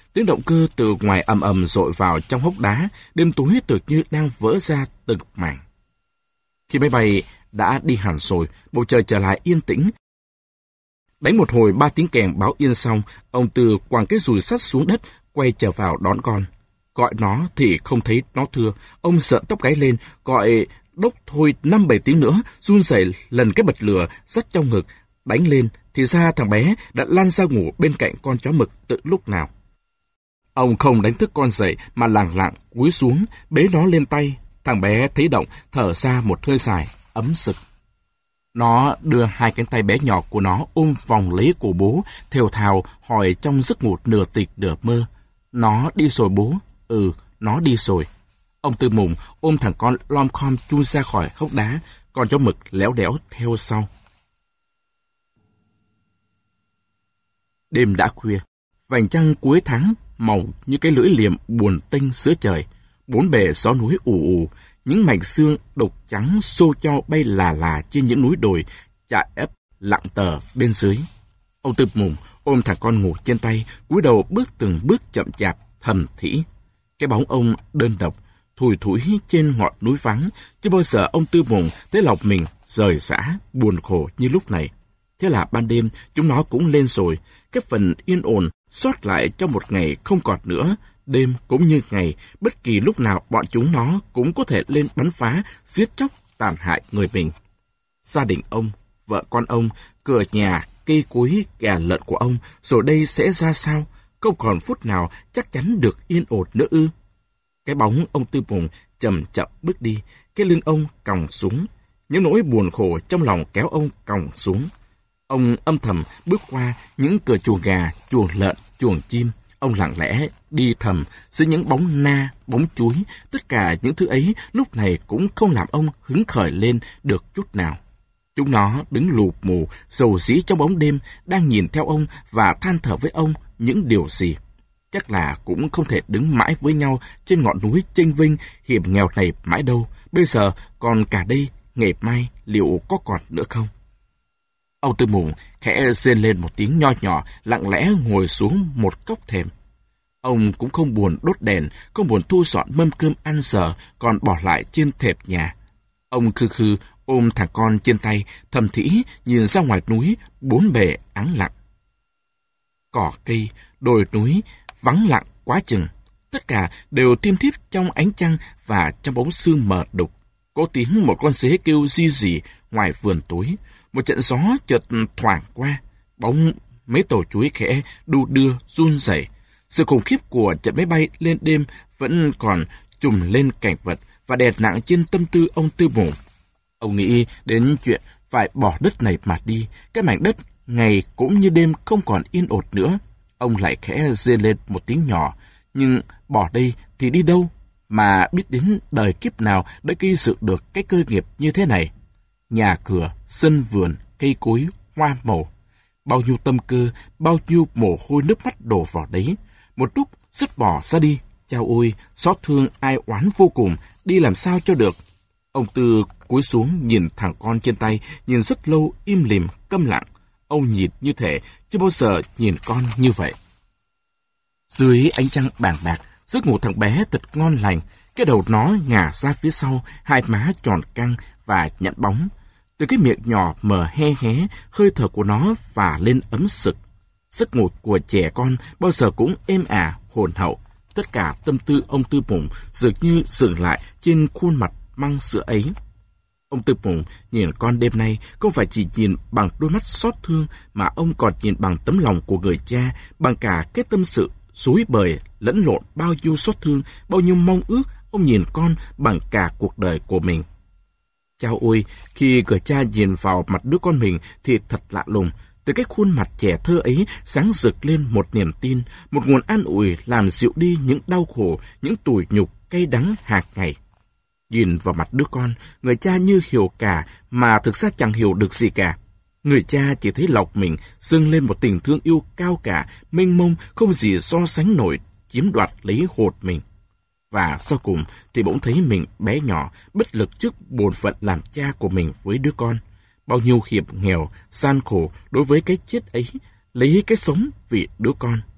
Tiếng động cơ từ ngoài ầm ầm dội vào trong hốc đá, đêm tối tự như đang vỡ ra từng mảng. Khi máy bay đã đi hẳn rồi, bầu trời trở lại yên tĩnh. Đánh một hồi ba tiếng kèn báo yên xong, ông Tư quàng cái dùi sắt xuống đất, quay trở vào đón con. Gọi nó thì không thấy nó thưa. Ông sợn tóc gáy lên, gọi đốc thôi năm bảy tiếng nữa, run rẩy lần cái bật lửa dắt trong ngực, đánh lên, thì ra thằng bé đã lăn ra ngủ bên cạnh con chó mực từ lúc nào. Ông không đánh thức con dậy mà lẳng lặng cúi xuống, bế nó lên tay. Thằng bé thấy động, thở ra một hơi dài, ấm sực. Nó đưa hai cánh tay bé nhỏ của nó ôm vòng lấy cổ bố, thều thào hỏi trong giấc ngủ nửa tịch nửa mơ. Nó đi rồi bố. Ừ, nó đi rồi. Ông Tư Mùng ôm thằng con lom khom chui ra khỏi hốc đá, con chó mực léo đéo theo sau. Đêm đã khuya, vành trăng cuối tháng màu như cái lưỡi liềm buồn tênh giữa trời. Bốn bề gió núi ù ù, những mảnh xương đục trắng xô cho bay là là trên những núi đồi, chạ ép lặng tờ bên dưới. Ông Tư Mùng ôm thằng con ngủ trên tay, cúi đầu bước từng bước chậm chạp, thầm thỉ. Cái bóng ông đơn độc, thùi thủi trên ngọn núi vắng, chưa bao giờ ông Tư Mùng thấy lòng mình rời rã, buồn khổ như lúc này. Thế là ban đêm, chúng nó cũng lên rồi, cái phần yên ổn sót lại trong một ngày không còn nữa. Đêm cũng như ngày, bất kỳ lúc nào bọn chúng nó cũng có thể lên bắn phá, giết chóc, tàn hại người mình. Gia đình ông, vợ con ông, cửa nhà, cây cối, gà lợn của ông, rồi đây sẽ ra sao? Không còn phút nào chắc chắn được yên ổn nữa ư? Cái bóng ông Tư Mùng chậm chậm bước đi, cái lưng ông còng xuống, những nỗi buồn khổ trong lòng kéo ông còng xuống. Ông âm thầm bước qua những cửa chuồng gà, chuồng lợn, chuồng chim. Ông lặng lẽ đi thầm giữa những bóng na, bóng chuối. Tất cả những thứ ấy lúc này cũng không làm ông hứng khởi lên được chút nào. Chúng nó đứng lù mù, rầu rĩ trong bóng đêm, đang nhìn theo ông và than thở với ông những điều gì. Chắc là cũng không thể đứng mãi với nhau trên ngọn núi chênh vênh hiểm nghèo này mãi đâu. Bây giờ còn cả đây, ngày mai liệu có còn nữa không? Ông Tư Mùng khẽ rên lên một tiếng nho nhỏ, lặng lẽ ngồi xuống một góc thềm. Ông cũng không buồn đốt đèn, không buồn thu dọn mâm cơm ăn giờ còn bỏ lại trên thềm nhà. Ông khư khư ôm thằng con trên tay, thầm thỉ nhìn ra ngoài núi, bốn bề ắng lặng. Cỏ cây, đồi núi vắng lặng quá chừng, tất cả đều tiêm thiếp trong ánh trăng và trong bóng sương mờ đục. Có tiếng một con dế kêu ri rỉ ngoài vườn tối. Một trận gió chợt thoảng qua, bóng mấy tổ chuối khẽ đu đưa run rẩy. Sự khủng khiếp của trận máy bay lên đêm vẫn còn trùm lên cảnh vật và đè nặng trên tâm tư ông Tư Mùng. Ông nghĩ đến chuyện phải bỏ đất này mà đi. Cái mảnh đất ngày cũng như đêm không còn yên ổn nữa. Ông lại khẽ rên lên một tiếng nhỏ. Nhưng bỏ đây thì đi đâu? Mà biết đến đời kiếp nào đã gây dựng được cái cơ nghiệp như thế này. Nhà cửa, sân vườn, cây cối, hoa màu. Bao nhiêu tâm cơ, bao nhiêu mồ hôi nước mắt đổ vào đấy. Một lúc dứt bỏ ra đi. Chao ôi, xót thương ai oán vô cùng, đi làm sao cho được. Ông Tư cúi xuống nhìn thằng con trên tay, nhìn rất lâu im lìm, câm lặng. Ông nhìn như thể chưa bao giờ nhìn con như vậy. Dưới ánh trăng bàng bạc, giấc ngủ thằng bé thật ngon lành. Cái đầu nó ngả ra phía sau, hai má tròn căng và nhẵn bóng. Từ cái miệng nhỏ mở he hé, hơi thở của nó phả lên ấm sực. Giấc ngủ của trẻ con bao giờ cũng êm ả, hồn hậu. Tất cả tâm tư ông Tư Mùng dường như dừng lại trên khuôn mặt măng sữa ấy. Ông Tư Mùng nhìn con đêm nay không phải chỉ nhìn bằng đôi mắt xót thương, mà ông còn nhìn bằng tấm lòng của người cha, bằng cả cái tâm sự rối bời, lẫn lộn bao nhiêu xót thương, bao nhiêu mong ước. Ông nhìn con bằng cả cuộc đời của mình. Chao ôi, khi người cha nhìn vào mặt đứa con mình thì thật lạ lùng. Từ cái khuôn mặt trẻ thơ ấy sáng rực lên một niềm tin, một nguồn an ủi làm dịu đi những đau khổ, những tủi nhục cay đắng hàng ngày. Nhìn vào mặt đứa con, người cha như hiểu cả mà thực ra chẳng hiểu được gì cả. Người cha chỉ thấy lòng mình dâng lên một tình thương yêu cao cả, mênh mông, không gì so sánh nổi, chiếm đoạt lấy hồn mình. Và sau cùng thì bỗng thấy mình bé nhỏ, bất lực trước bổn phận làm cha của mình với đứa con. Bao nhiêu hiểm nghèo, gian khổ đối với cái chết ấy, lấy cái sống vì đứa con.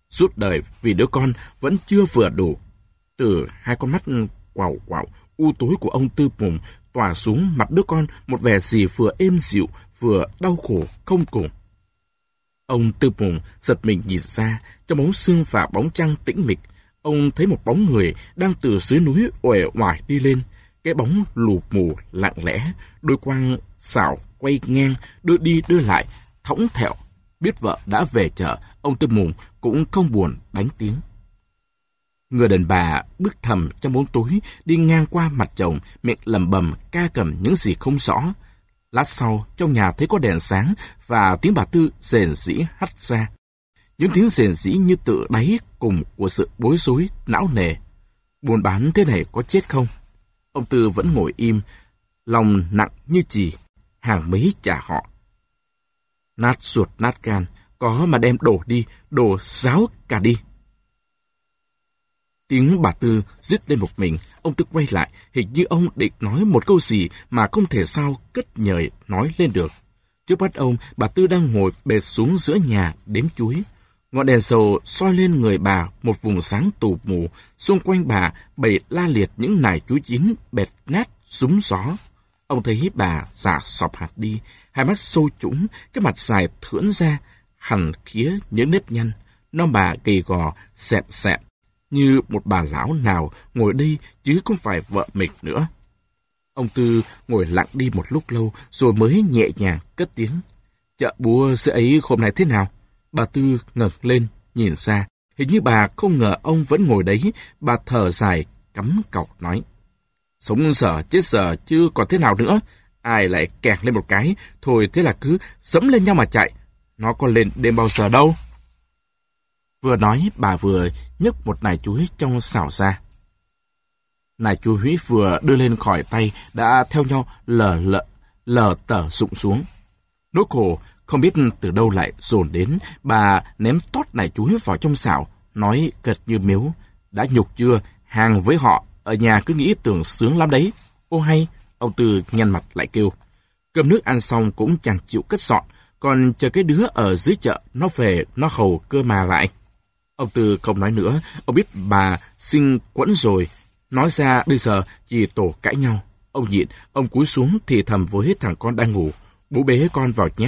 Suốt đời vì đứa con vẫn chưa vừa đủ. Từ hai con mắt quàu quạo, u tối của ông Tư Mùng tỏa xuống mặt đứa con một vẻ gì vừa êm dịu, vừa đau khổ không cùng. Ông Tư Mùng giật mình nhìn ra, trong bóng sương và bóng trăng tĩnh mịch, ông thấy một bóng người đang từ dưới núi uể oải đi lên. Cái bóng lù mù lặng lẽ, đôi quang xảo quay ngang, đưa đi đưa lại, thõng thẹo. Biết vợ đã về chợ, ông Tư Mùng cũng không buồn đánh tiếng. Người đàn bà bước thầm trong bóng tối, đi ngang qua mặt chồng, miệng lẩm bẩm ca cẩm những gì không rõ. Lát sau, trong nhà thấy có đèn sáng và tiếng bà Tư rền rĩ hắt ra. Những tiếng rền rĩ như tự đáy cùng của sự bối rối, não nề. Buôn bán thế này có chết không? Ông Tư vẫn ngồi im, lòng nặng như chì, hàng mấy trả họ. Nát ruột nát gan, có mà đem đổ đi, đổ ráo cả đi. Tiếng bà Tư rít lên một mình, ông Tư quay lại, hình như ông định nói một câu gì mà không thể sao cất nhời nói lên được. Trước mắt ông, bà Tư đang ngồi bệt xuống giữa nhà đếm chuối. Ngọn đèn dầu soi lên người bà một vùng sáng tù mù, xung quanh bà bày la liệt những nải chuối chín bệt nát rúng gió. Ông thấy bà già sọp hạt đi, hai mắt sâu trũng, cái mặt dài thưỡn ra, hằn khía những nếp nhăn. Non bà gầy gò, xẹn xẹn, như một bà lão nào ngồi đây chứ không phải vợ mình nữa. Ông Tư ngồi lặng đi một lúc lâu rồi mới nhẹ nhàng cất tiếng. Chợ búa xưa ấy hôm nay thế nào? Bà Tư ngẩng lên, nhìn ra. Hình như bà không ngờ ông vẫn ngồi đấy. Bà thở dài, cắm cọc nói. Sống sợ, chết sợ, chứ còn thế nào nữa. Ai lại kẹt lên một cái, thôi thế là cứ sẫm lên nhau mà chạy. Nó có lên đêm bao giờ đâu. Vừa nói, bà vừa nhấc một nải chuối trong xào ra. Nải chuối vừa đưa lên khỏi tay, đã theo nhau lờ lợ, lờ tờ rụng xuống. Nỗi khổ không biết từ đâu lại dồn đến, bà ném tót nải chuối vào trong xào, nói cật như miếu. Đã nhục chưa, hàng với họ, ở nhà cứ nghĩ tưởng sướng lắm đấy. Ô hay, ông Tư nhăn mặt lại kêu. Cơm nước ăn xong cũng chẳng chịu cất dọn, còn chờ cái đứa ở dưới chợ, nó về, nó hầu cơ mà lại. Ông Tư không nói nữa, ông biết bà sinh quẫn rồi, nói ra bây giờ chỉ tổ cãi nhau. Ông nhịn, ông cúi xuống thì thầm với thằng con đang ngủ. Bố bế con vào nhé.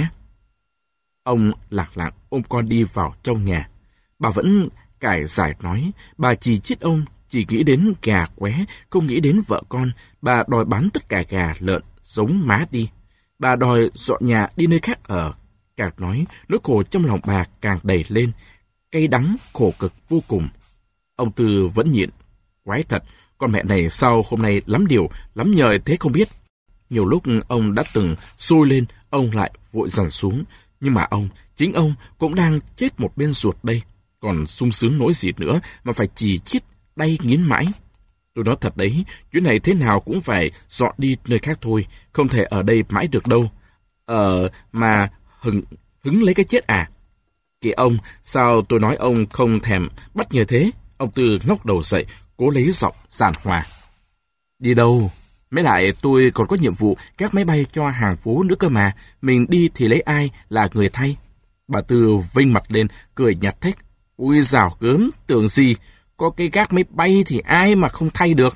Ông lạc lặng ôm con đi vào trong nhà. Bà vẫn cải giải nói, bà chỉ trách ông, chỉ nghĩ đến gà qué, không nghĩ đến vợ con. Bà đòi bán tất cả gà, lợn, giống má đi. Bà đòi dọn nhà đi nơi khác ở. Càng nói, nỗi khổ trong lòng bà càng đầy lên, cay đắng, khổ cực vô cùng. Ông Tư vẫn nhịn. Quái thật, con mẹ này sao hôm nay lắm điều, lắm nhời thế không biết. Nhiều lúc ông đã từng sôi lên, ông lại vội dằn xuống. Nhưng mà ông, chính ông cũng đang chết một bên ruột đây. Còn sung sướng nỗi gì nữa mà phải chỉ chít, đay nghiến mãi. Tôi nói thật đấy, chuyến này thế nào cũng phải dọn đi nơi khác thôi, không thể ở đây mãi được đâu. Ờ, mà hứng, hứng lấy cái chết à? Kìa ông, sao tôi nói ông không thèm bắt nhờ thế? Ông Tư ngóc đầu dậy, cố lấy giọng giàn hòa. Đi đâu? Mấy lại tôi còn có nhiệm vụ các máy bay cho hàng phố nữa cơ mà. Mình đi thì lấy ai là người thay? Bà Tư vinh mặt lên, cười nhạt thách. Ui dào gớm, tưởng gì? Có cái gác máy bay thì ai mà không thay được?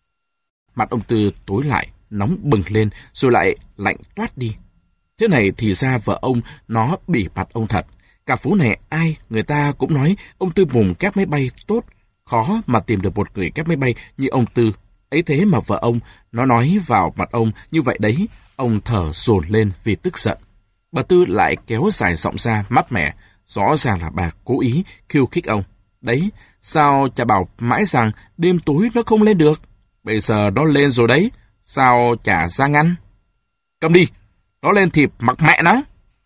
Mặt ông Tư tối lại, nóng bừng lên, rồi lại lạnh toát đi. Thế này thì ra vợ ông nó bỉ mặt ông thật. Cả phố này ai, người ta cũng nói ông Tư Mùng các máy bay tốt. Khó mà tìm được một người các máy bay như ông Tư. Ấy thế mà vợ ông, nó nói vào mặt ông như vậy đấy. Ông thở dồn lên vì tức giận. Bà Tư lại kéo dài giọng ra mát mẻ. Rõ ràng là bà cố ý khiêu khích ông. Đấy, sao chả bảo mãi rằng đêm tối nó không lên được. Bây giờ nó lên rồi đấy. Sao chả ra ngăn? Cầm đi, nó lên thì mặc mẹ nó.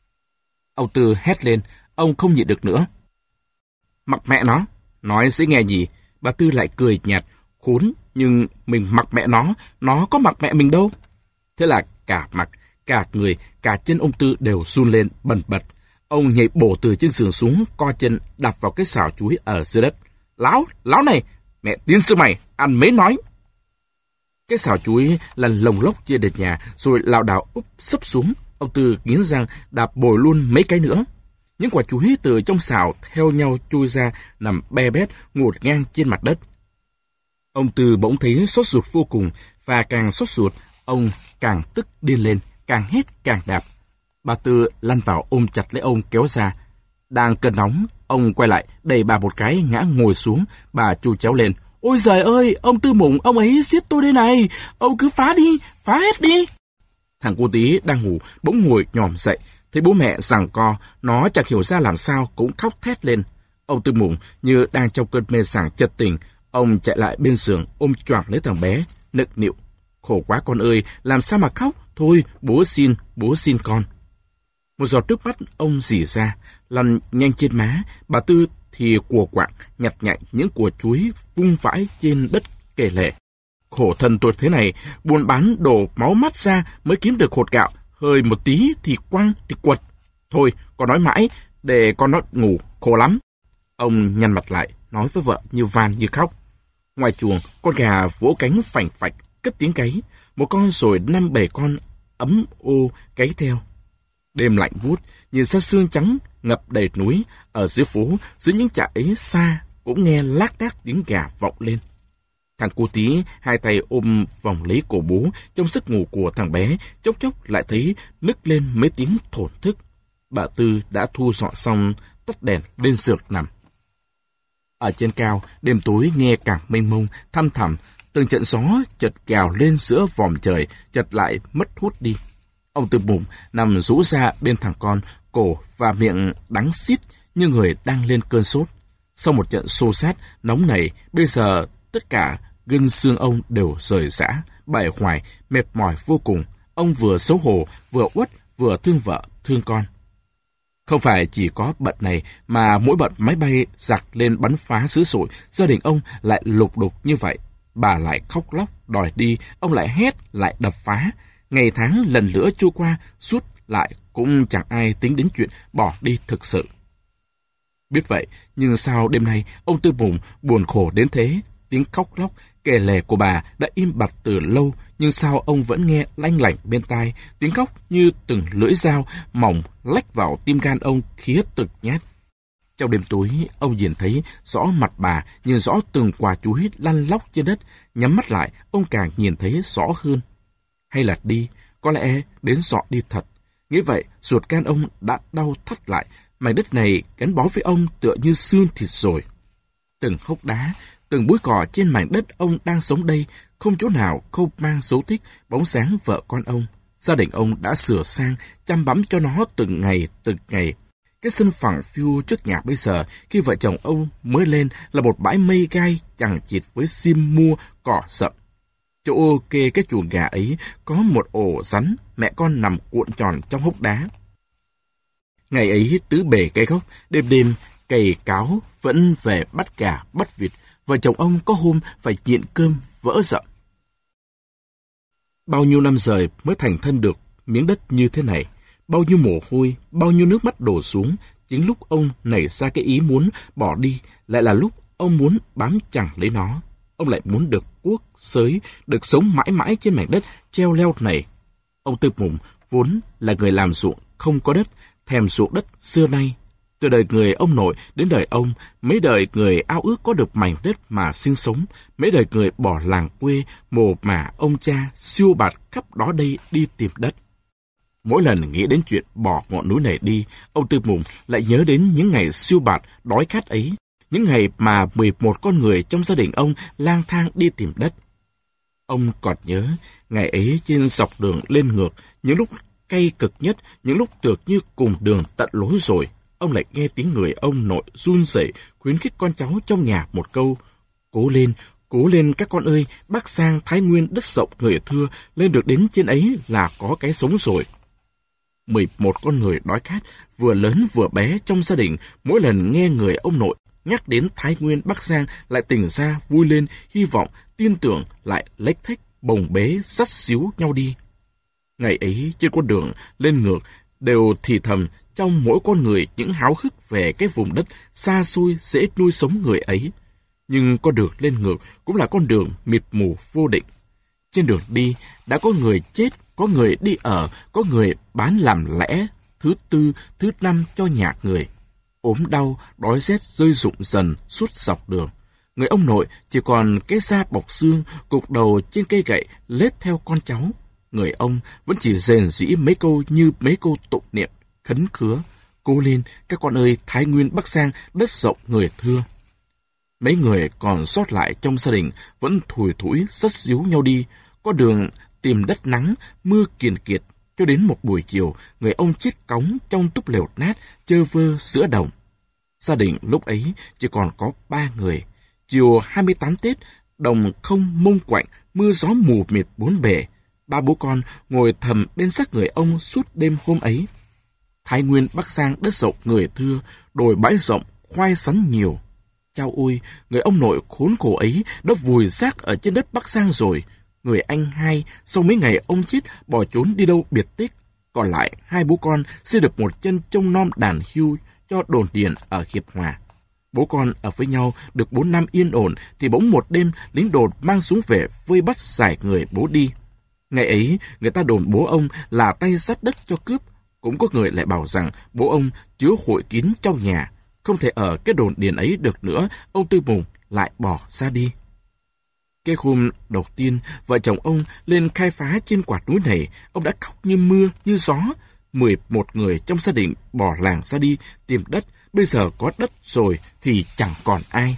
Ông Tư hét lên, ông không nhịn được nữa. Mặc mẹ nó, nói dễ nghe gì. Bà Tư lại cười nhạt, khốn, nhưng mình mặc mẹ nó, nó có mặc mẹ mình đâu. Thế là cả mặt, cả người, cả chân ông Tư đều run lên bần bật. Ông nhảy bổ từ trên giường xuống, co chân đập vào cái xào chuối ở dưới đất. Láo, láo này, mẹ tiên sư mày, ăn mấy nói. Cái xào chuối lăn lồng lốc trên nền nhà, rồi lảo đảo úp sấp xuống. Ông Tư nghiến răng đạp bồi luôn mấy cái nữa. Những quả chuối từ trong xào theo nhau chui ra, nằm be bét, ngổn ngang trên mặt đất. Ông Tư bỗng thấy sốt ruột vô cùng, và càng sốt ruột, ông càng tức điên lên, càng hét càng đạp. Bà Tư lăn vào ôm chặt lấy ông kéo ra. Đang cơn nóng, ông quay lại, đẩy bà một cái, ngã ngồi xuống. Bà chu chéo lên. Ôi giời ơi, ông Tư Mụng, ông ấy giết tôi đây này. Ông cứ phá đi, phá hết đi. Thằng cô Tí đang ngủ, bỗng ngồi nhòm dậy. Thấy bố mẹ giằng co, nó chẳng hiểu ra làm sao, cũng khóc thét lên. Ông Tư Mụng như đang trong cơn mê sảng chợt tỉnh. Ông chạy lại bên giường, ôm choàng lấy thằng bé, nựng nịu. Khổ quá con ơi, làm sao mà khóc? Thôi, bố xin, bố xin con. Một giọt nước mắt ông rỉ ra, lăn nhanh trên má. Bà Tư thì của quạng, nhặt nhạnh những quả chuối vung vãi trên đất kể lể. Khổ thân tôi thế này, buôn bán đổ máu mắt ra mới kiếm được hột gạo. Hơi một tí thì quăng, thì quật. Thôi, con nói mãi, để con nó ngủ, khổ lắm. Ông nhăn mặt lại, nói với vợ như van như khóc. Ngoài chuồng, con gà vỗ cánh phành phạch, cất tiếng gáy. Một con rồi năm bảy con ấm ô gáy theo. Đêm lạnh buốt, nhìn xa sương trắng ngập đầy núi. Ở dưới phố, dưới những trại ấy xa, cũng nghe lác đác tiếng gà vọng lên. Thằng cô Tí hai tay ôm vòng lấy cổ bố, trong giấc ngủ của thằng bé, chốc chốc lại thấy nức lên mấy tiếng thổn thức. Bà Tư đã thu dọn xong, tắt đèn lên giường nằm. Ở trên cao, đêm tối nghe càng mênh mông, thăm thẳm, từng trận gió chợt gào lên giữa vòm trời, chợt lại mất hút đi. Ông Tư Mụng nằm rũ ra bên thằng con, cổ và miệng đắng xít như người đang lên cơn sốt. Sau một trận xô xát nóng nảy, bây giờ tất cả gân xương ông đều rời rã, bại hoài, mệt mỏi vô cùng. Ông vừa xấu hổ, vừa uất, vừa thương vợ, thương con. Không phải chỉ có bận này, mà mỗi bận máy bay giặc lên bắn phá dữ dội, gia đình ông lại lục đục như vậy. Bà lại khóc lóc, đòi đi, ông lại hét, lại đập phá. Ngày tháng lần nữa trôi qua, suốt lại cũng chẳng ai tính đến chuyện bỏ đi thực sự. Biết vậy, nhưng sao đêm nay ông Tư Mụng buồn khổ đến thế? Tiếng khóc lóc, kể lể của bà đã im bặt từ lâu, nhưng sao ông vẫn nghe lanh lảnh bên tai, tiếng khóc như từng lưỡi dao mỏng lách vào tim gan ông khía từng nhát. Trong đêm tối, ông nhìn thấy rõ mặt bà, nhìn rõ từng quả chuối lăn lóc trên đất, nhắm mắt lại, ông càng nhìn thấy rõ hơn. Hay là đi, có lẽ đến dọn đi thật. Nghĩ vậy, ruột gan ông đã đau thắt lại, mảnh đất này gắn bó với ông tựa như xương thịt rồi. Từng hốc đá, từng búi cỏ trên mảnh đất ông đang sống đây, không chỗ nào không mang dấu tích bóng dáng vợ con ông. Gia đình ông đã sửa sang, chăm bẵm cho nó từng ngày, từng ngày. Cái sân phẳng phiu trước nhà bây giờ, khi vợ chồng ông mới lên là một bãi mây gai chằng chịt với sim mua cỏ rậm. Chỗ kê cái chuồng gà ấy có một ổ rắn, mẹ con nằm cuộn tròn trong hốc đá. Ngày ấy tứ bề cây gốc, đêm đêm cày cáo vẫn về bắt gà bắt vịt. Vợ chồng ông có hôm phải nhịn cơm vỡ rậm. Bao nhiêu năm rồi mới thành thân được miếng đất như thế này. Bao nhiêu mồ hôi, bao nhiêu nước mắt đổ xuống. Chính lúc ông nảy ra cái ý muốn bỏ đi, lại là lúc ông muốn bám chặt lấy nó. Ông lại muốn được cuốc, xới, được sống mãi mãi trên mảnh đất treo leo này. Ông Tư Mụng vốn là người làm ruộng không có đất, thèm ruộng đất xưa nay. Từ đời người ông nội đến đời ông, mấy đời người ao ước có được mảnh đất mà sinh sống, mấy đời người bỏ làng quê, mồ mả ông cha siêu bạt khắp đó đây đi tìm đất. Mỗi lần nghĩ đến chuyện bỏ ngọn núi này đi, ông Tư Mụng lại nhớ đến những ngày siêu bạt đói khát ấy, những ngày mà mười một con người trong gia đình ông lang thang đi tìm đất. Ông còn nhớ ngày ấy trên dọc đường lên ngược, những lúc cay cực nhất, những lúc tược như cùng đường tận lối rồi. Ông lại nghe tiếng người ông nội run rẩy khuyến khích con cháu trong nhà một câu: cố lên, cố lên các con ơi, Bắc sang Thái Nguyên đất rộng người thưa, lên được đến trên ấy là có cái sống rồi. Mười một con người đói khát, vừa lớn vừa bé trong gia đình, mỗi lần nghe người ông nội nhắc đến Thái Nguyên Bắc Giang lại tỉnh ra vui lên, hy vọng, tin tưởng, lại lếch thếch bồng bế sắt xíu nhau đi. Ngày ấy trên con đường lên ngược đều thì thầm trong mỗi con người những háo hức về cái vùng đất xa xôi dễ nuôi sống người ấy. Nhưng con đường lên ngược cũng là con đường mịt mù vô định. Trên đường đi đã có người chết, có người đi ở, có người bán làm lẽ, thứ tư, thứ năm cho nhà người. Ốm đau, đói rét rơi rụng dần suốt dọc đường. Người ông nội chỉ còn cái da bọc xương, cục đầu trên cây gậy lết theo con cháu. Người ông vẫn chỉ rền rĩ mấy câu như mấy câu tụng niệm, khấn khứa. Cố lên, các con ơi, Thái Nguyên Bắc Giang, đất rộng người thưa. Mấy người còn sót lại trong gia đình vẫn thủi thủi sất díu nhau đi. Có đường tìm đất nắng, mưa kiền kiệt. Cho đến một buổi chiều, người ông chết cóng trong túp lều nát, chơ vơ giữa đồng. Gia đình lúc ấy chỉ còn có ba người. Chiều hai mươi tám Tết, đồng không mông quạnh, mưa gió mù mịt bốn bề. Ba bố con ngồi thầm bên xác người ông suốt đêm hôm ấy. Thái Nguyên Bắc Giang đất rộng người thưa, đồi bãi rộng, khoai sắn nhiều. Chao ôi, người ông nội khốn khổ ấy đã vùi xác ở trên đất Bắc Giang rồi. Người anh hai, sau mấy ngày ông chết, bỏ trốn đi đâu biệt tích. Còn lại, hai bố con xây được một chân trông nom đàn hưu cho đồn điền ở Hiệp Hòa. Bố con ở với nhau được bốn năm yên ổn, thì bỗng một đêm lính đồn mang súng về vây bắt giải người bố đi. Ngày ấy, người ta đồn bố ông là tay sát đất cho cướp. Cũng có người lại bảo rằng bố ông chứa hội kín trong nhà, không thể ở cái đồn điền ấy được nữa. Ông Tư Mùng lại bỏ ra đi. Cái hôm đầu tiên vợ chồng ông lên khai phá trên quả núi này, ông đã khóc như mưa như gió. Mười một người trong gia đình bỏ làng ra đi tìm đất. Bây giờ có đất rồi thì chẳng còn ai.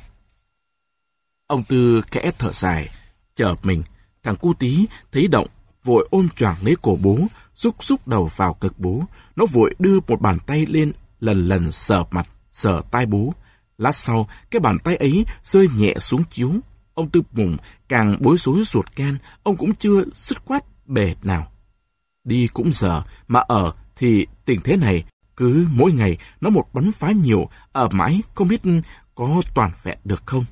Ông Tư khẽ thở dài, chợp mình. Thằng cu tí thấy động, vội ôm choàng lấy cổ bố, rúc rúc đầu vào ngực bố. Nó vội đưa một bàn tay lên, lần lần sờ mặt, sờ tai bố. Lát sau, cái bàn tay ấy rơi nhẹ xuống chiếu. Ông Tư Mùng càng bối rối ruột gan, ông cũng chưa dứt khoát bề nào. Đi cũng giờ, mà ở thì tình thế này, cứ mỗi ngày nó một bắn phá nhiều, ở mãi không biết có toàn vẹn được không.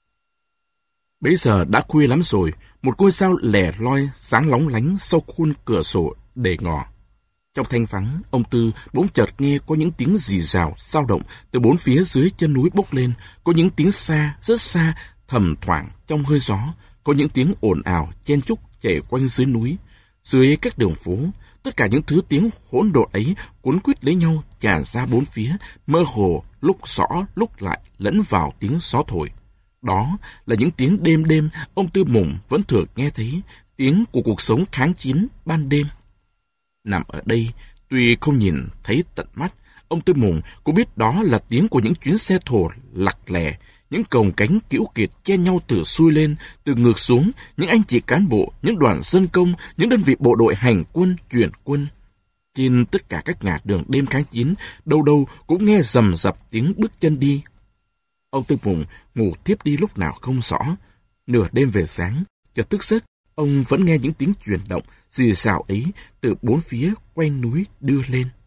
Bây giờ đã khuya lắm rồi, một ngôi sao lẻ loi sáng lóng lánh sau khuôn cửa sổ để ngỏ. Trong thanh vắng, ông Tư bỗng chợt nghe có những tiếng rì rào dao động từ bốn phía dưới chân núi bốc lên, có những tiếng xa, rất xa, thầm thoảng trong hơi gió, có những tiếng ồn ào chen chúc chảy quanh dưới núi, dưới các đường phố. Tất cả những thứ tiếng hỗn độn ấy cuốn quýt lấy nhau tràn ra bốn phía, mơ hồ, lúc rõ, lúc lại lẫn vào tiếng gió thổi. Đó là những tiếng đêm đêm ông Tư Mùng vẫn thường nghe thấy, tiếng của cuộc sống kháng chiến ban đêm. Nằm ở đây, tuy không nhìn thấy tận mắt, ông Tư Mùng cũng biết đó là tiếng của những chuyến xe thồ lặc lẻ, những cồng cánh cữu kiệt chen nhau từ xuôi lên, từ ngược xuống, những anh chị cán bộ, những đoàn dân công, những đơn vị bộ đội hành quân, chuyển quân. Trên tất cả các ngã đường đêm kháng chiến, đâu đâu cũng nghe rầm rập tiếng bước chân đi. Ông Tư Mùng ngủ thiếp đi lúc nào không rõ. Nửa đêm về sáng, chợt thức giấc, ông vẫn nghe những tiếng chuyển động rì rào ấy từ bốn phía quanh núi đưa lên.